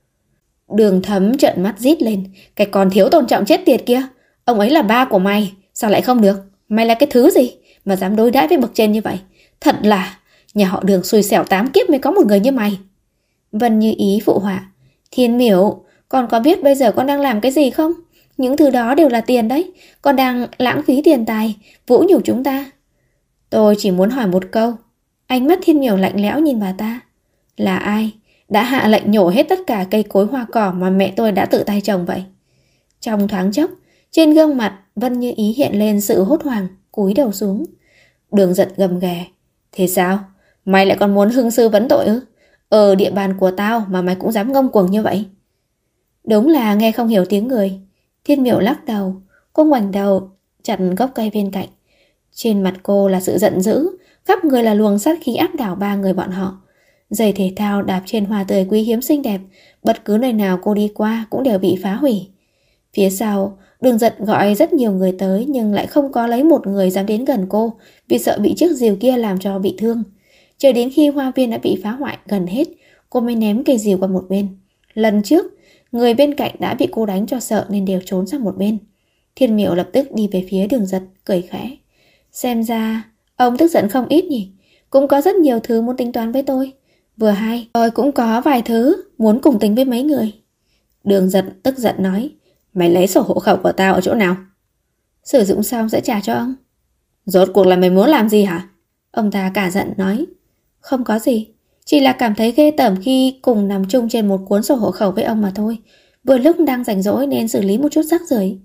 Đường Thấm trợn mắt rít lên. Cái con thiếu tôn trọng chết tiệt kia, ông ấy là ba của mày, sao lại không được? Mày là cái thứ gì mà dám đối đãi với bậc trên như vậy? Thật là nhà họ Đường xui xẻo 8 kiếp mới có một người như mày. Vân Như Ý phụ họa. Thiên Miểu, con có biết bây giờ con đang làm cái gì không? Những thứ đó đều là tiền đấy. Con đang lãng phí tiền tài, vũ nhục chúng ta. Tôi chỉ muốn hỏi một câu. Ánh mắt Thiên Miểu lạnh lẽo nhìn bà ta. Là ai đã hạ lệnh nhổ hết tất cả cây cối hoa cỏ mà mẹ tôi đã tự tay trồng vậy? Trong thoáng chốc, trên gương mặt Vân Như Ý hiện lên sự hốt hoảng, cúi đầu xuống. Đường Giật gầm ghè. Thế sao? Mày lại còn muốn hưng sư vấn tội ư? Ở địa bàn của tao mà mày cũng dám ngông cuồng như vậy? Đúng là nghe không hiểu tiếng người. Thiên Miểu lắc đầu. Cô ngoảnh đầu chặt gốc cây bên cạnh. Trên mặt cô là sự giận dữ, khắp người là luồng sát khí áp đảo ba người bọn họ. Giày thể thao đạp trên hoa tươi quý hiếm xinh đẹp, bất cứ nơi nào cô đi qua cũng đều bị phá hủy. Phía sau, Đường Giật gọi rất nhiều người tới, nhưng lại không có lấy một người dám đến gần cô, vì sợ bị chiếc rìu kia làm cho bị thương. Chờ đến khi hoa viên đã bị phá hoại gần hết, cô mới ném cây rìu qua một bên. Lần trước, người bên cạnh đã bị cô đánh cho sợ nên đều trốn sang một bên. Thiên Miểu lập tức đi về phía Đường Giật, cười khẽ. Xem ra, ông tức giận không ít nhỉ? Cũng có rất nhiều thứ muốn tính toán với tôi. Vừa hay, tôi cũng có vài thứ muốn cùng tính với mấy người. Đường Giật tức giận nói. Mày lấy sổ hộ khẩu của tao ở chỗ nào? Sử dụng xong sẽ trả cho ông. Rốt cuộc là mày muốn làm gì hả? Ông ta cả giận nói. Không có gì, chỉ là cảm thấy ghê tởm khi cùng nằm chung trên một cuốn sổ hộ khẩu với ông mà thôi. Vừa lúc đang rảnh rỗi nên xử lý một chút rác rưởi.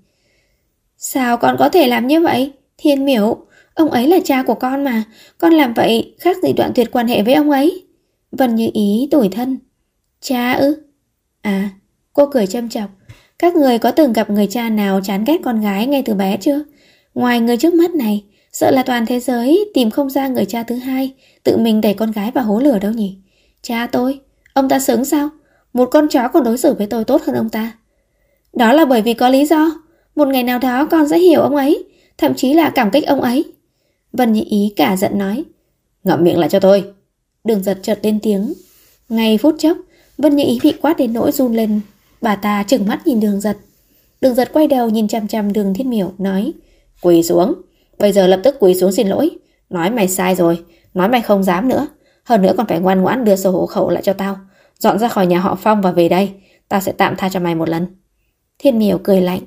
Sao con có thể làm như vậy? Thiên Miểu, ông ấy là cha của con mà. Con làm vậy khác gì đoạn tuyệt quan hệ với ông ấy. Vân Như Ý tủi thân. Cha ư? À, cô cười châm chọc. Các người có từng gặp người cha nào chán ghét con gái ngay từ bé chưa? Ngoài người trước mắt này, sợ là toàn thế giới tìm không ra người cha thứ hai tự mình đẩy con gái vào hố lửa đâu nhỉ? Cha tôi, ông ta xứng sao? Một con chó còn đối xử với tôi tốt hơn ông ta. Đó là bởi vì có lý do. Một ngày nào đó con sẽ hiểu ông ấy, thậm chí là cảm kích ông ấy. Vân Như Ý cả giận nói. Ngậm miệng lại cho tôi. Đường Giật chợt lên tiếng. Ngay phút chốc, Vân Như Ý bị quát đến nỗi run lên. Bà ta trừng mắt nhìn Đường Giật. Đường Giật quay đầu nhìn chằm chằm Đường Thiên Miểu, nói. Quỳ xuống, bây giờ lập tức quỳ xuống xin lỗi. Nói mày sai rồi, nói mày không dám nữa. Hơn nữa còn phải ngoan ngoãn đưa sổ hộ khẩu lại cho tao. Dọn ra khỏi nhà họ Phong và về đây. Tao sẽ tạm tha cho mày một lần. Thiên Miểu cười lạnh.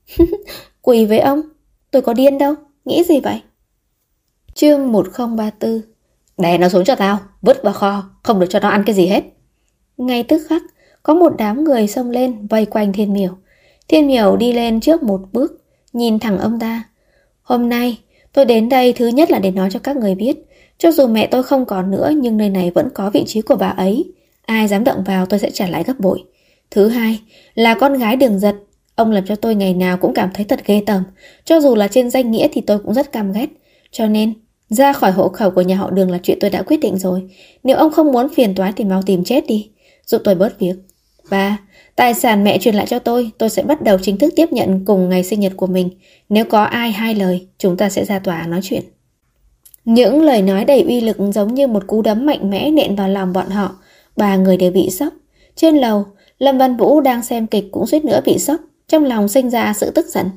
Quỳ với ông? Tôi có điên đâu, nghĩ gì vậy? Chương 1034. Đè nó xuống cho tao, vứt vào kho, không được cho nó ăn cái gì hết. Ngay tức khắc, có một đám người xông lên vây quanh Thiên Miểu. Thiên Miểu đi lên trước một bước, nhìn thẳng ông ta. Hôm nay, tôi đến đây thứ nhất là để nói cho các người biết, cho dù mẹ tôi không còn nữa nhưng nơi này vẫn có vị trí của bà ấy. Ai dám động vào tôi sẽ trả lại gấp bội. Thứ hai, là con gái Đường Giật. Ông làm cho tôi ngày nào cũng cảm thấy thật ghê tởm. Cho dù là trên danh nghĩa thì tôi cũng rất căm ghét. Cho nên, Ra khỏi hộ khẩu của nhà họ Đường là chuyện tôi đã quyết định rồi. Nếu ông không muốn phiền toái thì mau tìm chết đi, giúp tôi bớt việc. Ba, tài sản mẹ truyền lại cho tôi sẽ bắt đầu chính thức tiếp nhận cùng ngày sinh nhật của mình. Nếu có ai hai lời, chúng ta sẽ ra tòa nói chuyện. Những lời nói đầy uy lực giống như một cú đấm mạnh mẽ nện vào lòng bọn họ. Ba người đều bị sốc. Trên lầu, Lâm Văn Vũ đang xem kịch cũng suýt nữa bị sốc, trong lòng sinh ra sự tức giận.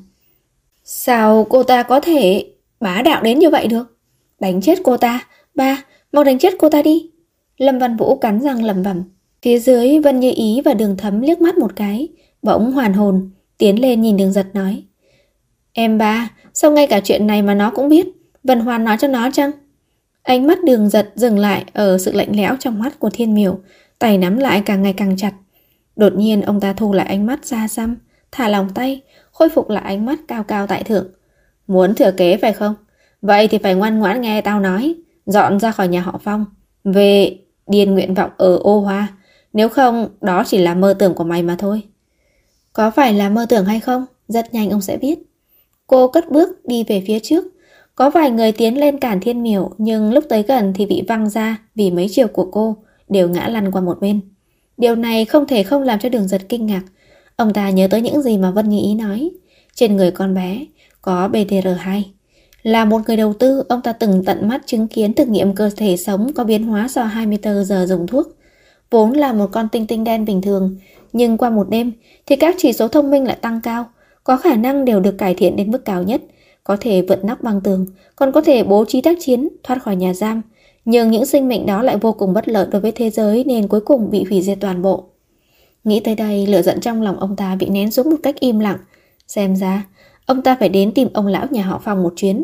Sao cô ta có thể bá đạo đến như vậy được? Đánh chết cô ta, ba, mau đánh chết cô ta đi. Lâm Văn Vũ cắn răng lẩm bẩm. Phía dưới Vân Như Ý và Đường Thấm liếc mắt một cái, bỗng hoàn hồn, tiến lên nhìn Đường Giật nói. Em ba, sao ngay cả chuyện này mà nó cũng biết? Vân Hoan nói cho nó chăng? Ánh mắt Đường Giật dừng lại ở sự lạnh lẽo trong mắt của Thiên Miểu, tay nắm lại càng ngày càng chặt. Đột nhiên ông ta thu lại ánh mắt xa xăm, thả lòng tay, khôi phục lại ánh mắt cao cao tại thượng. Muốn thừa kế phải không? Vậy thì phải ngoan ngoãn nghe tao nói, dọn ra khỏi nhà họ Phong, về điền nguyện vọng ở Ô Hoa. Nếu không, đó chỉ là mơ tưởng của mày mà thôi. Có phải là mơ tưởng hay không? Rất nhanh ông sẽ biết. Cô cất bước đi về phía trước. Có vài người tiến lên cản Thiên Miểu, nhưng lúc tới gần thì bị văng ra vì mấy chiều của cô đều ngã lăn qua một bên. Điều này không thể không làm cho Đường Giật kinh ngạc. Ông ta nhớ tới những gì mà Vân Như Ý nói. Trên người con bé có BTR2. Là một người đầu tư, ông ta từng tận mắt chứng kiến thực nghiệm cơ thể sống có biến hóa sau 24 giờ dùng thuốc. Vốn là một con tinh tinh đen bình thường, nhưng qua một đêm thì các chỉ số thông minh lại tăng cao, có khả năng đều được cải thiện đến mức cao nhất, có thể vượt nóc băng tường, còn có thể bố trí tác chiến, thoát khỏi nhà giam. Nhưng những sinh mệnh đó lại vô cùng bất lợi đối với thế giới nên cuối cùng bị hủy diệt toàn bộ. Nghĩ tới đây, lửa giận trong lòng ông ta bị nén xuống một cách im lặng. Xem ra, ông ta phải đến tìm ông lão nhà họ Phong một chuyến.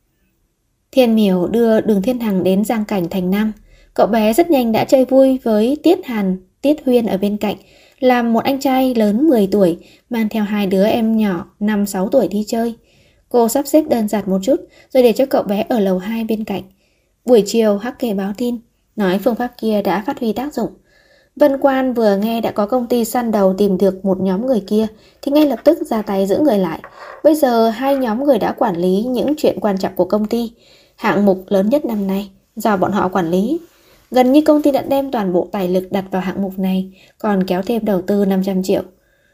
Thiên Miểu đưa Đường Thiên Hằng đến Giang Cảnh thành Nam. Cậu bé rất nhanh đã chơi vui với Tiết Hàn, Tiết Huyên ở bên cạnh, làm một anh trai lớn 10 tuổi, mang theo hai đứa em nhỏ 5-6 tuổi đi chơi. Cô sắp xếp đơn giản một chút, rồi để cho cậu bé ở lầu 2 bên cạnh. Buổi chiều, Hắc Kề báo tin, nói phương pháp kia đã phát huy tác dụng. Vân Quan vừa nghe đã có công ty săn đầu tìm được một nhóm người kia, thì ngay lập tức ra tay giữ người lại. Bây giờ hai nhóm người đã quản lý những chuyện quan trọng của công ty. Hạng mục lớn nhất năm nay do bọn họ quản lý. Gần như công ty đã đem toàn bộ tài lực đặt vào hạng mục này, còn kéo thêm đầu tư 500 triệu.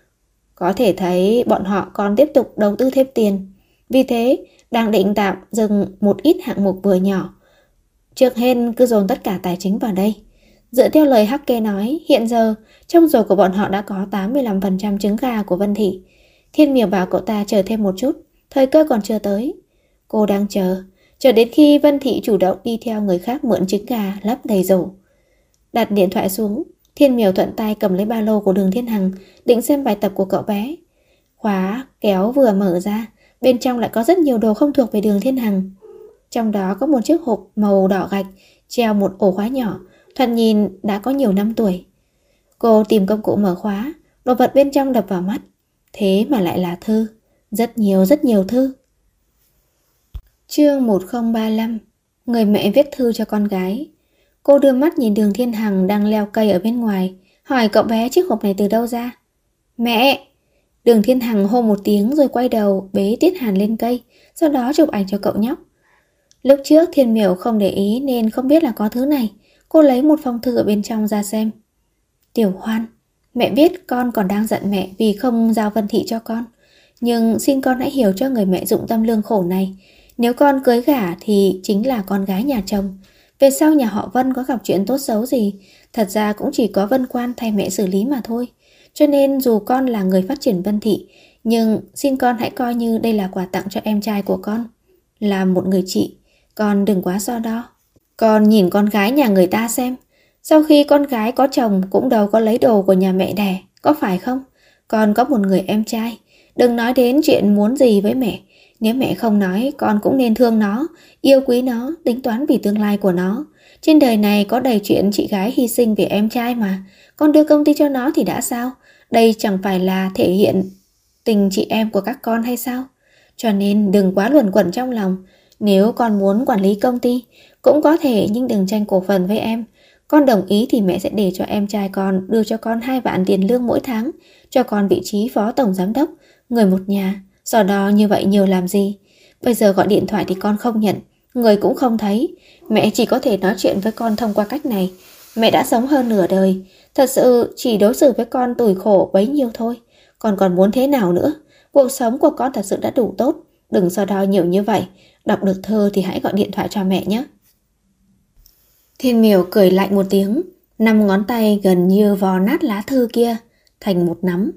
Có thể thấy bọn họ còn tiếp tục đầu tư thêm tiền. Vì thế, đang định tạm dừng một ít hạng mục vừa nhỏ. Trước hết cứ dồn tất cả tài chính vào đây. Dựa theo lời Hắc Kê nói, hiện giờ trong rổ của bọn họ đã có 85% trứng gà của Vân Thị. Thiên Miểu bảo cậu ta chờ thêm một chút, thời cơ còn chưa tới. Cô đang chờ đến khi Vân Thị chủ động đi theo người khác mượn trứng gà lấp đầy rổ. Đặt điện thoại xuống, Thiên Miểu thuận tay cầm lấy ba lô của Đường Thiên Hằng, định xem bài tập của cậu bé. Khóa kéo vừa mở ra, bên trong lại có rất nhiều đồ không thuộc về Đường Thiên Hằng. Trong đó có một chiếc hộp màu đỏ gạch, treo một ổ khóa nhỏ, thoạt nhìn đã có nhiều năm tuổi. Cô tìm công cụ mở khóa, đồ vật bên trong đập vào mắt. Thế mà lại là thư, rất nhiều thư. Chương 1035. Người mẹ viết thư cho con gái. Cô đưa mắt nhìn Đường Thiên Hằng đang leo cây ở bên ngoài, hỏi cậu bé chiếc hộp này từ đâu ra. Mẹ! Đường Thiên Hằng hô một tiếng rồi quay đầu bế Tiết Hàn lên cây, sau đó chụp ảnh cho cậu nhóc. Lúc trước Thiên Miểu không để ý nên không biết là có thứ này. Cô lấy một phong thư ở bên trong ra xem. Tiểu Hoan, mẹ biết con còn đang giận mẹ vì không giao Vân Thị cho con. Nhưng xin con hãy hiểu cho người mẹ dụng tâm lương khổ này. Nếu con cưới gả thì chính là con gái nhà chồng. Về sau nhà họ Vân có gặp chuyện tốt xấu gì, thật ra cũng chỉ có Vân Quan thay mẹ xử lý mà thôi. Cho nên dù con là người phát triển Vân Thị, nhưng xin con hãy coi như đây là quà tặng cho em trai của con. Là một người chị, con đừng quá so đo. Con nhìn con gái nhà người ta xem. Sau khi con gái có chồng cũng đâu có lấy đồ của nhà mẹ đẻ, có phải không? Con có một người em trai. Đừng nói đến chuyện muốn gì với mẹ. Nếu mẹ không nói, con cũng nên thương nó, yêu quý nó, tính toán vì tương lai của nó. Trên đời này có đầy chuyện chị gái hy sinh vì em trai mà. Con đưa công ty cho nó thì đã sao? Đây chẳng phải là thể hiện tình chị em của các con hay sao? Cho nên đừng quá luẩn quẩn trong lòng. Nếu con muốn quản lý công ty cũng có thể, nhưng đừng tranh cổ phần với em. Con đồng ý thì mẹ sẽ để cho em trai con đưa cho con 2 vạn tiền lương mỗi tháng, cho con vị trí phó tổng giám đốc, người một nhà. Sau đó như vậy nhiều làm gì? Bây giờ gọi điện thoại thì con không nhận, Người cũng không thấy. Mẹ chỉ có thể nói chuyện với con thông qua cách này. Mẹ đã sống hơn nửa đời, thật sự chỉ đối xử với con tủi khổ bấy nhiêu thôi. Con còn muốn thế nào nữa? Cuộc sống của con thật sự đã đủ tốt. Đừng so đo nhiều như vậy. Đọc được thơ thì hãy gọi điện thoại cho mẹ nhé. Thiên Miểu cười lạnh một tiếng, 5 ngón tay gần như vò nát lá thư kia thành một nắm.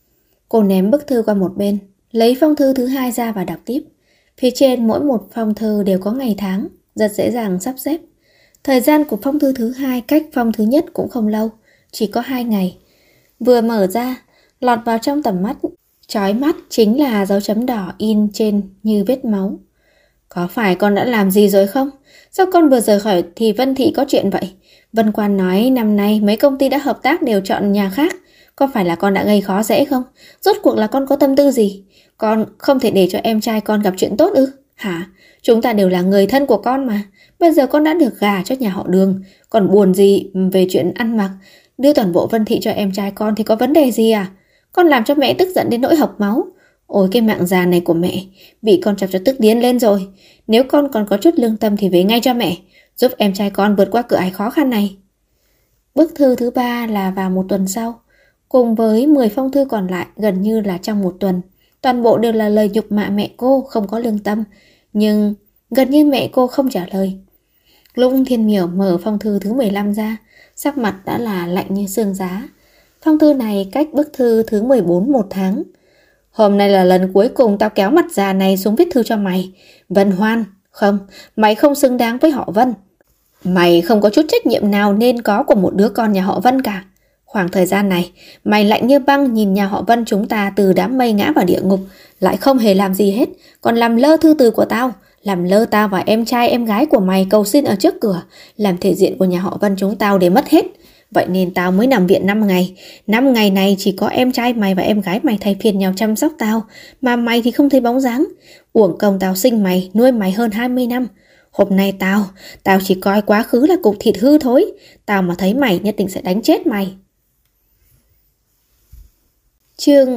Cô ném bức thư qua một bên, lấy phong thư thứ 2 ra và đọc tiếp. Phía trên mỗi một phong thư đều có ngày tháng, rất dễ dàng sắp xếp. Thời gian của phong thư thứ 2 cách phong thứ nhất cũng không lâu, chỉ có 2 ngày. Vừa mở ra, lọt vào trong tầm mắt, chói mắt chính là dấu chấm đỏ in trên như vết máu. Có phải con đã làm gì rồi không? Sao con vừa rời khỏi thì Vân Thị có chuyện vậy? Vân Quan nói năm nay mấy công ty đã hợp tác đều chọn nhà khác. Có phải là con đã gây khó dễ không? Rốt cuộc là con có tâm tư gì? Con không thể để cho em trai con gặp chuyện tốt ư? Hả? Chúng ta đều là người thân của con mà. Bây giờ con đã được gả cho nhà họ Đường. Còn buồn gì về chuyện ăn mặc? Đưa toàn bộ Vân Thị cho em trai con thì có vấn đề gì à? Con làm cho mẹ tức giận đến nỗi hộc máu. Ôi cái mạng già này của mẹ, bị con chọc cho tức điên lên rồi. Nếu con còn có chút lương tâm thì về ngay cho mẹ, giúp em trai con vượt qua cửa ải khó khăn này. Bức thư thứ 3 là vào một tuần sau, cùng với 10 phong thư còn lại gần như là trong một tuần. Toàn bộ đều là lời nhục mạ mẹ cô không có lương tâm, nhưng gần như mẹ cô không trả lời. Lúc Thiên Miểu mở phong thư thứ 15 ra, sắc mặt đã là lạnh như xương giá. Phong thư này cách bức thư thứ 14 một tháng. Hôm nay là lần cuối cùng tao kéo mặt già này xuống viết thư cho mày. Vân Hoan, không, mày không xứng đáng với họ Vân. Mày không có chút trách nhiệm nào nên có của một đứa con nhà họ Vân cả. Khoảng thời gian này, mày lạnh như băng nhìn nhà họ Vân chúng ta từ đám mây ngã vào địa ngục, lại không hề làm gì hết, còn làm lơ thư từ của tao, làm lơ tao và em trai em gái của mày cầu xin ở trước cửa, làm thể diện của nhà họ Vân chúng tao để mất hết. Vậy nên tao mới nằm viện 5 ngày. 5 ngày này chỉ có em trai mày và em gái mày thay phiên nhau chăm sóc tao, mà mày thì không thấy bóng dáng. Uổng công tao sinh mày, nuôi mày hơn 20 năm. Hôm nay tao chỉ coi quá khứ là cục thịt hư thối. Tao mà thấy mày nhất định sẽ đánh chết mày. Chương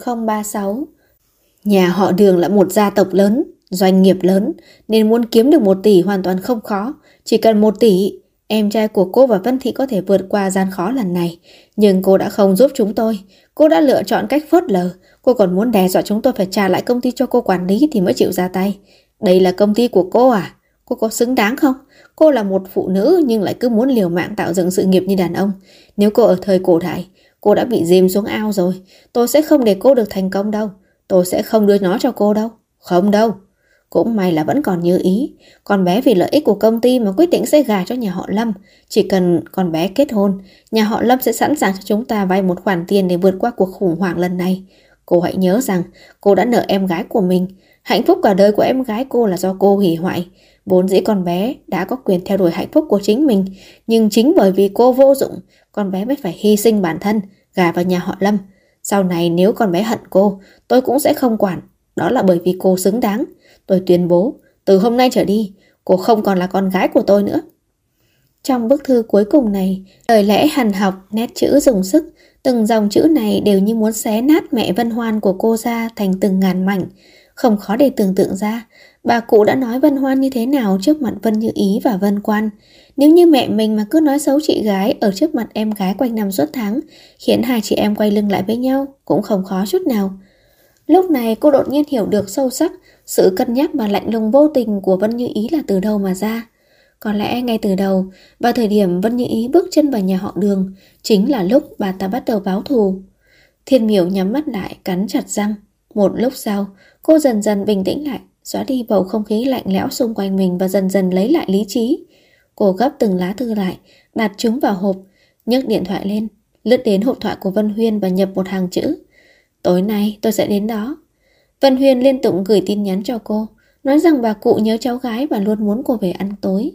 1036. Nhà họ Đường là một gia tộc lớn, doanh nghiệp lớn, nên muốn kiếm được 1 tỷ hoàn toàn không khó. Chỉ cần 1 tỷ, em trai của cô và Vân Thị có thể vượt qua gian khó lần này. Nhưng cô đã không giúp chúng tôi. Cô đã lựa chọn cách phớt lờ. Cô còn muốn đe dọa chúng tôi phải trả lại công ty cho cô quản lý thì mới chịu ra tay. Đây là công ty của cô à? Cô có xứng đáng không? Cô là một phụ nữ nhưng lại cứ muốn liều mạng tạo dựng sự nghiệp như đàn ông. Nếu cô ở thời cổ đại, cô đã bị dìm xuống ao rồi. Tôi sẽ không để cô được thành công đâu. Tôi sẽ không đưa nó cho cô đâu. Không đâu. Cũng may là vẫn còn như ý. Con bé vì lợi ích của công ty mà quyết định sẽ gả cho nhà họ Lâm. Chỉ cần con bé kết hôn, nhà họ Lâm sẽ sẵn sàng cho chúng ta vay một khoản tiền để vượt qua cuộc khủng hoảng lần này. Cô hãy nhớ rằng cô đã nợ em gái của mình. Hạnh phúc cả đời của em gái cô là do cô hủy hoại. Vốn dĩ con bé đã có quyền theo đuổi hạnh phúc của chính mình, nhưng chính bởi vì cô vô dụng, con bé mới phải hy sinh bản thân, gả vào nhà họ Lâm. Sau này nếu con bé hận cô, tôi cũng sẽ không quản. Đó là bởi vì cô xứng đáng. Tôi tuyên bố, từ hôm nay trở đi, cô không còn là con gái của tôi nữa. Trong bức thư cuối cùng này, lời lẽ hằn học, nét chữ dùng sức, từng dòng chữ này đều như muốn xé nát mẹ Vân Hoan của cô ra thành từng ngàn mảnh. Không khó để tưởng tượng ra, bà cụ đã nói Vân Hoan như thế nào trước mặt Vân Như Ý và Vân Quan. Nếu như mẹ mình mà cứ nói xấu chị gái ở trước mặt em gái quanh năm suốt tháng, khiến hai chị em quay lưng lại với nhau, cũng không khó chút nào. Lúc này cô đột nhiên hiểu được sâu sắc sự cân nhắc và lạnh lùng vô tình của Vân Như Ý là từ đâu mà ra. Có lẽ ngay từ đầu, vào thời điểm Vân Như Ý bước chân vào nhà họ Đường, chính là lúc bà ta bắt đầu báo thù. Thiên Miểu nhắm mắt lại, cắn chặt răng. Một lúc sau, cô dần dần bình tĩnh lại, xóa đi bầu không khí lạnh lẽo xung quanh mình và dần dần lấy lại lý trí. Cô gấp từng lá thư lại, đặt chúng vào hộp, nhấc điện thoại lên, lướt đến hộp thoại của Vân Huyên và nhập một hàng chữ. Tối nay tôi sẽ đến đó. Vân Huyên liên tục gửi tin nhắn cho cô, nói rằng bà cụ nhớ cháu gái và luôn muốn cô về ăn tối.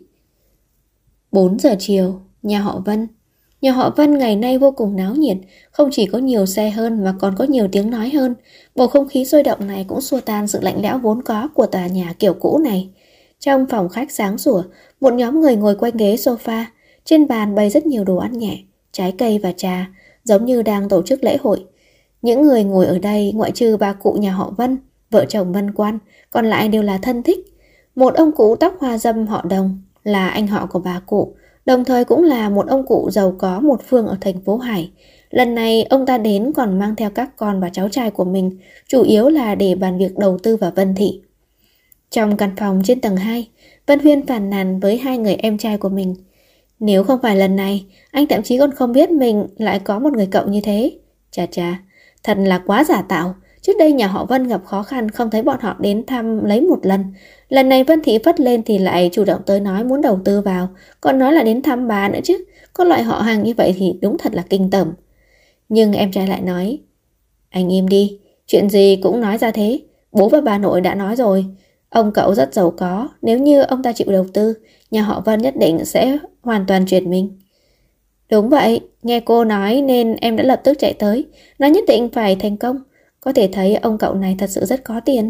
4 giờ chiều, nhà họ Vân. Nhà họ Vân ngày nay vô cùng náo nhiệt, không chỉ có nhiều xe hơn mà còn có nhiều tiếng nói hơn. Bầu không khí sôi động này cũng xua tan sự lạnh lẽo vốn có của tòa nhà kiểu cũ này. Trong phòng khách sáng sủa, một nhóm người ngồi quanh ghế sofa, trên bàn bày rất nhiều đồ ăn nhẹ, trái cây và trà, giống như đang tổ chức lễ hội. Những người ngồi ở đây ngoại trừ bà cụ nhà họ Vân, vợ chồng Vân Quan, còn lại đều là thân thích. Một ông cụ tóc hoa râm họ Đồng, là anh họ của bà cụ, đồng thời cũng là một ông cụ giàu có một phương ở thành phố Hải. Lần này ông ta đến còn mang theo các con và cháu trai của mình, chủ yếu là để bàn việc đầu tư vào Vân Thị. Trong căn phòng trên tầng 2, Vân Huyên phàn nàn với hai người em trai của mình. Nếu không phải lần này, anh thậm chí còn không biết mình lại có một người cậu như thế. Chà chà, thật là quá giả tạo. Trước đây nhà họ Vân gặp khó khăn không thấy bọn họ đến thăm lấy một lần. Lần này Vân Thị phất lên thì lại chủ động tới nói muốn đầu tư vào, còn nói là đến thăm bà nữa chứ. Có loại họ hàng như vậy thì đúng thật là kinh tởm. Nhưng em trai lại nói, anh im đi, chuyện gì cũng nói ra thế. Bố và bà nội đã nói rồi, ông cậu rất giàu có, nếu như ông ta chịu đầu tư, nhà họ Vân nhất định sẽ hoàn toàn chuyển mình. Đúng vậy, nghe cô nói nên em đã lập tức chạy tới, nó nhất định phải thành công. Có thể thấy ông cậu này thật sự rất có tiền.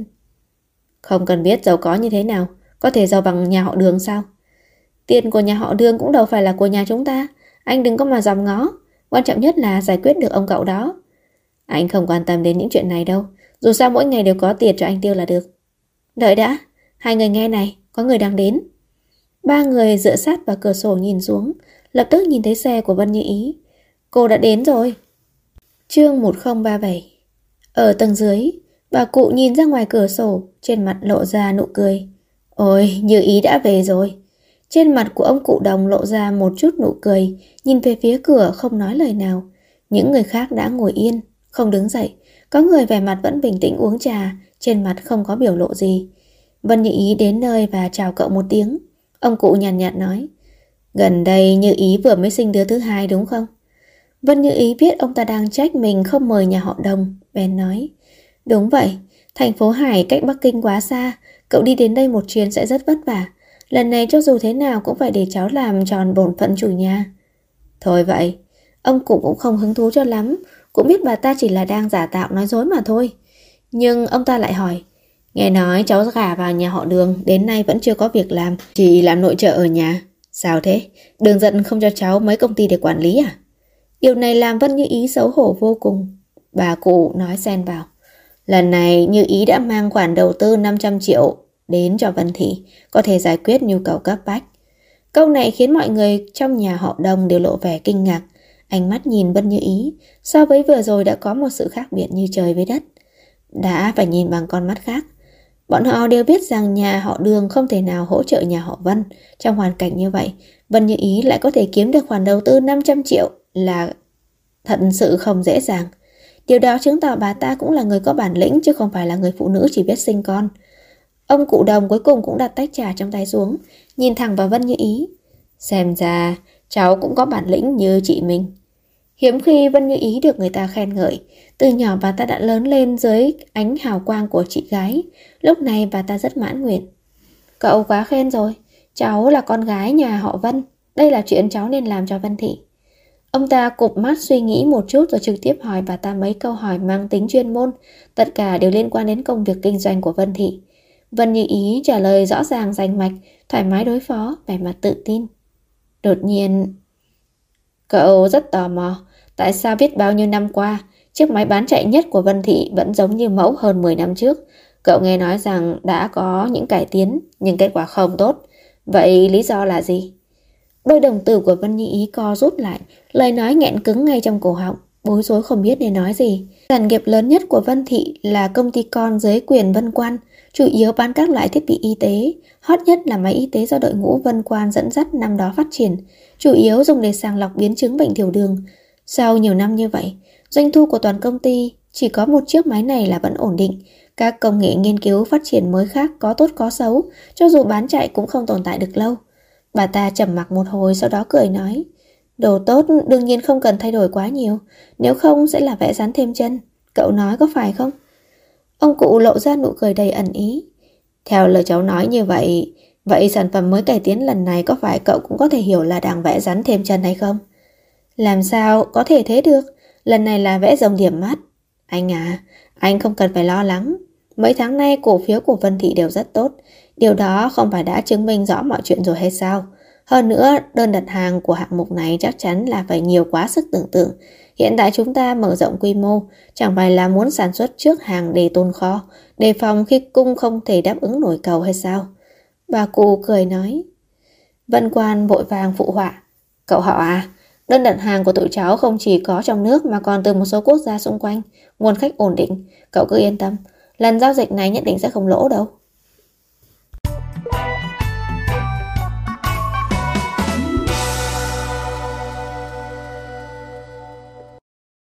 Không cần biết giàu có như thế nào, có thể giàu bằng nhà họ Đường sao? Tiền của nhà họ Đường cũng đâu phải là của nhà chúng ta, anh đừng có mà dòm ngó. Quan trọng nhất là giải quyết được ông cậu đó. Anh không quan tâm đến những chuyện này đâu, dù sao mỗi ngày đều có tiền cho anh tiêu là được. Đợi đã, hai người nghe này, có người đang đến. Ba người dựa sát vào cửa sổ nhìn xuống, lập tức nhìn thấy xe của Vân Như Ý. Cô đã đến rồi. Chương 1037. Ở tầng dưới, bà cụ nhìn ra ngoài cửa sổ, trên mặt lộ ra nụ cười. Ôi, Như Ý đã về rồi. Trên mặt của ông cụ Đồng lộ ra một chút nụ cười, nhìn về phía cửa không nói lời nào. Những người khác đã ngồi yên, không đứng dậy. Có người vẻ mặt vẫn bình tĩnh uống trà, trên mặt không có biểu lộ gì. Vân Như Ý đến nơi và chào cậu một tiếng. Ông cụ nhàn nhạt nói, gần đây Như Ý vừa mới sinh đứa thứ hai đúng không? Vân Như Ý biết ông ta đang trách mình không mời nhà họ Đồng, bèn nói, đúng vậy, thành phố Hải cách Bắc Kinh quá xa, cậu đi đến đây một chuyến sẽ rất vất vả. Lần này cho dù thế nào cũng phải để cháu làm tròn bổn phận chủ nhà. Thôi vậy, ông cụ cũng không hứng thú cho lắm, cũng biết bà ta chỉ là đang giả tạo nói dối mà thôi. Nhưng ông ta lại hỏi, nghe nói cháu gả vào nhà họ Đường, đến nay vẫn chưa có việc làm, chỉ làm nội trợ ở nhà. Sao thế? Đường giận không cho cháu mấy công ty để quản lý à? Điều này làm Vân Như Ý xấu hổ vô cùng. Bà cụ nói xen vào, lần này Như Ý đã mang khoản đầu tư 500 triệu đến cho Vân Thị, có thể giải quyết nhu cầu cấp bách. Câu này khiến mọi người trong nhà họ Đồng đều lộ vẻ kinh ngạc. Ánh mắt nhìn Vân Như Ý so với vừa rồi đã có một sự khác biệt như trời với đất. Đã phải nhìn bằng con mắt khác. Bọn họ đều biết rằng nhà họ Đường không thể nào hỗ trợ nhà họ Vân. Trong hoàn cảnh như vậy, Vân Như Ý lại có thể kiếm được khoản đầu tư 500 triệu là thật sự không dễ dàng. Điều đó chứng tỏ bà ta cũng là người có bản lĩnh chứ không phải là người phụ nữ chỉ biết sinh con. Ông cụ Đồng cuối cùng cũng đặt tách trà trong tay xuống, nhìn thẳng vào Vân Như Ý. Xem ra cháu cũng có bản lĩnh như chị mình. Hiếm khi Vân Như Ý được người ta khen ngợi. Từ nhỏ bà ta đã lớn lên dưới ánh hào quang của chị gái. Lúc này bà ta rất mãn nguyện. Cậu quá khen rồi, cháu là con gái nhà họ Vân, đây là chuyện cháu nên làm cho Vân Thị. Ông ta cụp mắt suy nghĩ một chút rồi trực tiếp hỏi bà ta mấy câu hỏi mang tính chuyên môn, tất cả đều liên quan đến công việc kinh doanh của Vân Thị. Vân Như Ý trả lời rõ ràng rành mạch, thoải mái đối phó, vẻ mặt tự tin. Đột nhiên, cậu rất tò mò, tại sao biết bao nhiêu năm qua, chiếc máy bán chạy nhất của Vân Thị vẫn giống như mẫu hơn 10 năm trước. Cậu nghe nói rằng đã có những cải tiến, nhưng kết quả không tốt. Vậy lý do là gì? Đôi đồng tử của Vân Như Ý co rút lại, lời nói nghẹn cứng ngay trong cổ họng, bối rối không biết nên nói gì. Sản nghiệp lớn nhất của Vân Thị là công ty con dưới quyền Vân Quan, chủ yếu bán các loại thiết bị y tế. Hot nhất là máy y tế do đội ngũ Vân Quan dẫn dắt năm đó phát triển, chủ yếu dùng để sàng lọc biến chứng bệnh tiểu đường. Sau nhiều năm như vậy, doanh thu của toàn công ty chỉ có một chiếc máy này là vẫn ổn định. Các công nghệ nghiên cứu phát triển mới khác có tốt có xấu, cho dù bán chạy cũng không tồn tại được lâu. Bà ta trầm mặc một hồi sau đó cười nói, đồ tốt đương nhiên không cần thay đổi quá nhiều, nếu không sẽ là vẽ rắn thêm chân. Cậu nói có phải không? Ông cụ lộ ra nụ cười đầy ẩn ý. Theo lời cháu nói như vậy, vậy sản phẩm mới cải tiến lần này có phải cậu cũng có thể hiểu là đang vẽ rắn thêm chân hay không? Làm sao có thể thế được? Lần này là vẽ rồng điểm mắt. Anh à, anh không cần phải lo lắng. Mấy tháng nay cổ phiếu của Vân Thị đều rất tốt. Điều đó không phải đã chứng minh rõ mọi chuyện rồi hay sao? Hơn nữa, đơn đặt hàng của hạng mục này chắc chắn là phải nhiều quá sức tưởng tượng. Hiện tại chúng ta mở rộng quy mô, chẳng phải là muốn sản xuất trước hàng để tồn kho, đề phòng khi cung không thể đáp ứng nổi cầu hay sao? Bà cụ cười nói. Vân Quan vội vàng phụ họa. Cậu họ à, đơn đặt hàng của tụi cháu không chỉ có trong nước mà còn từ một số quốc gia xung quanh. Nguồn khách ổn định, cậu cứ yên tâm. Lần giao dịch này nhất định sẽ không lỗ đâu.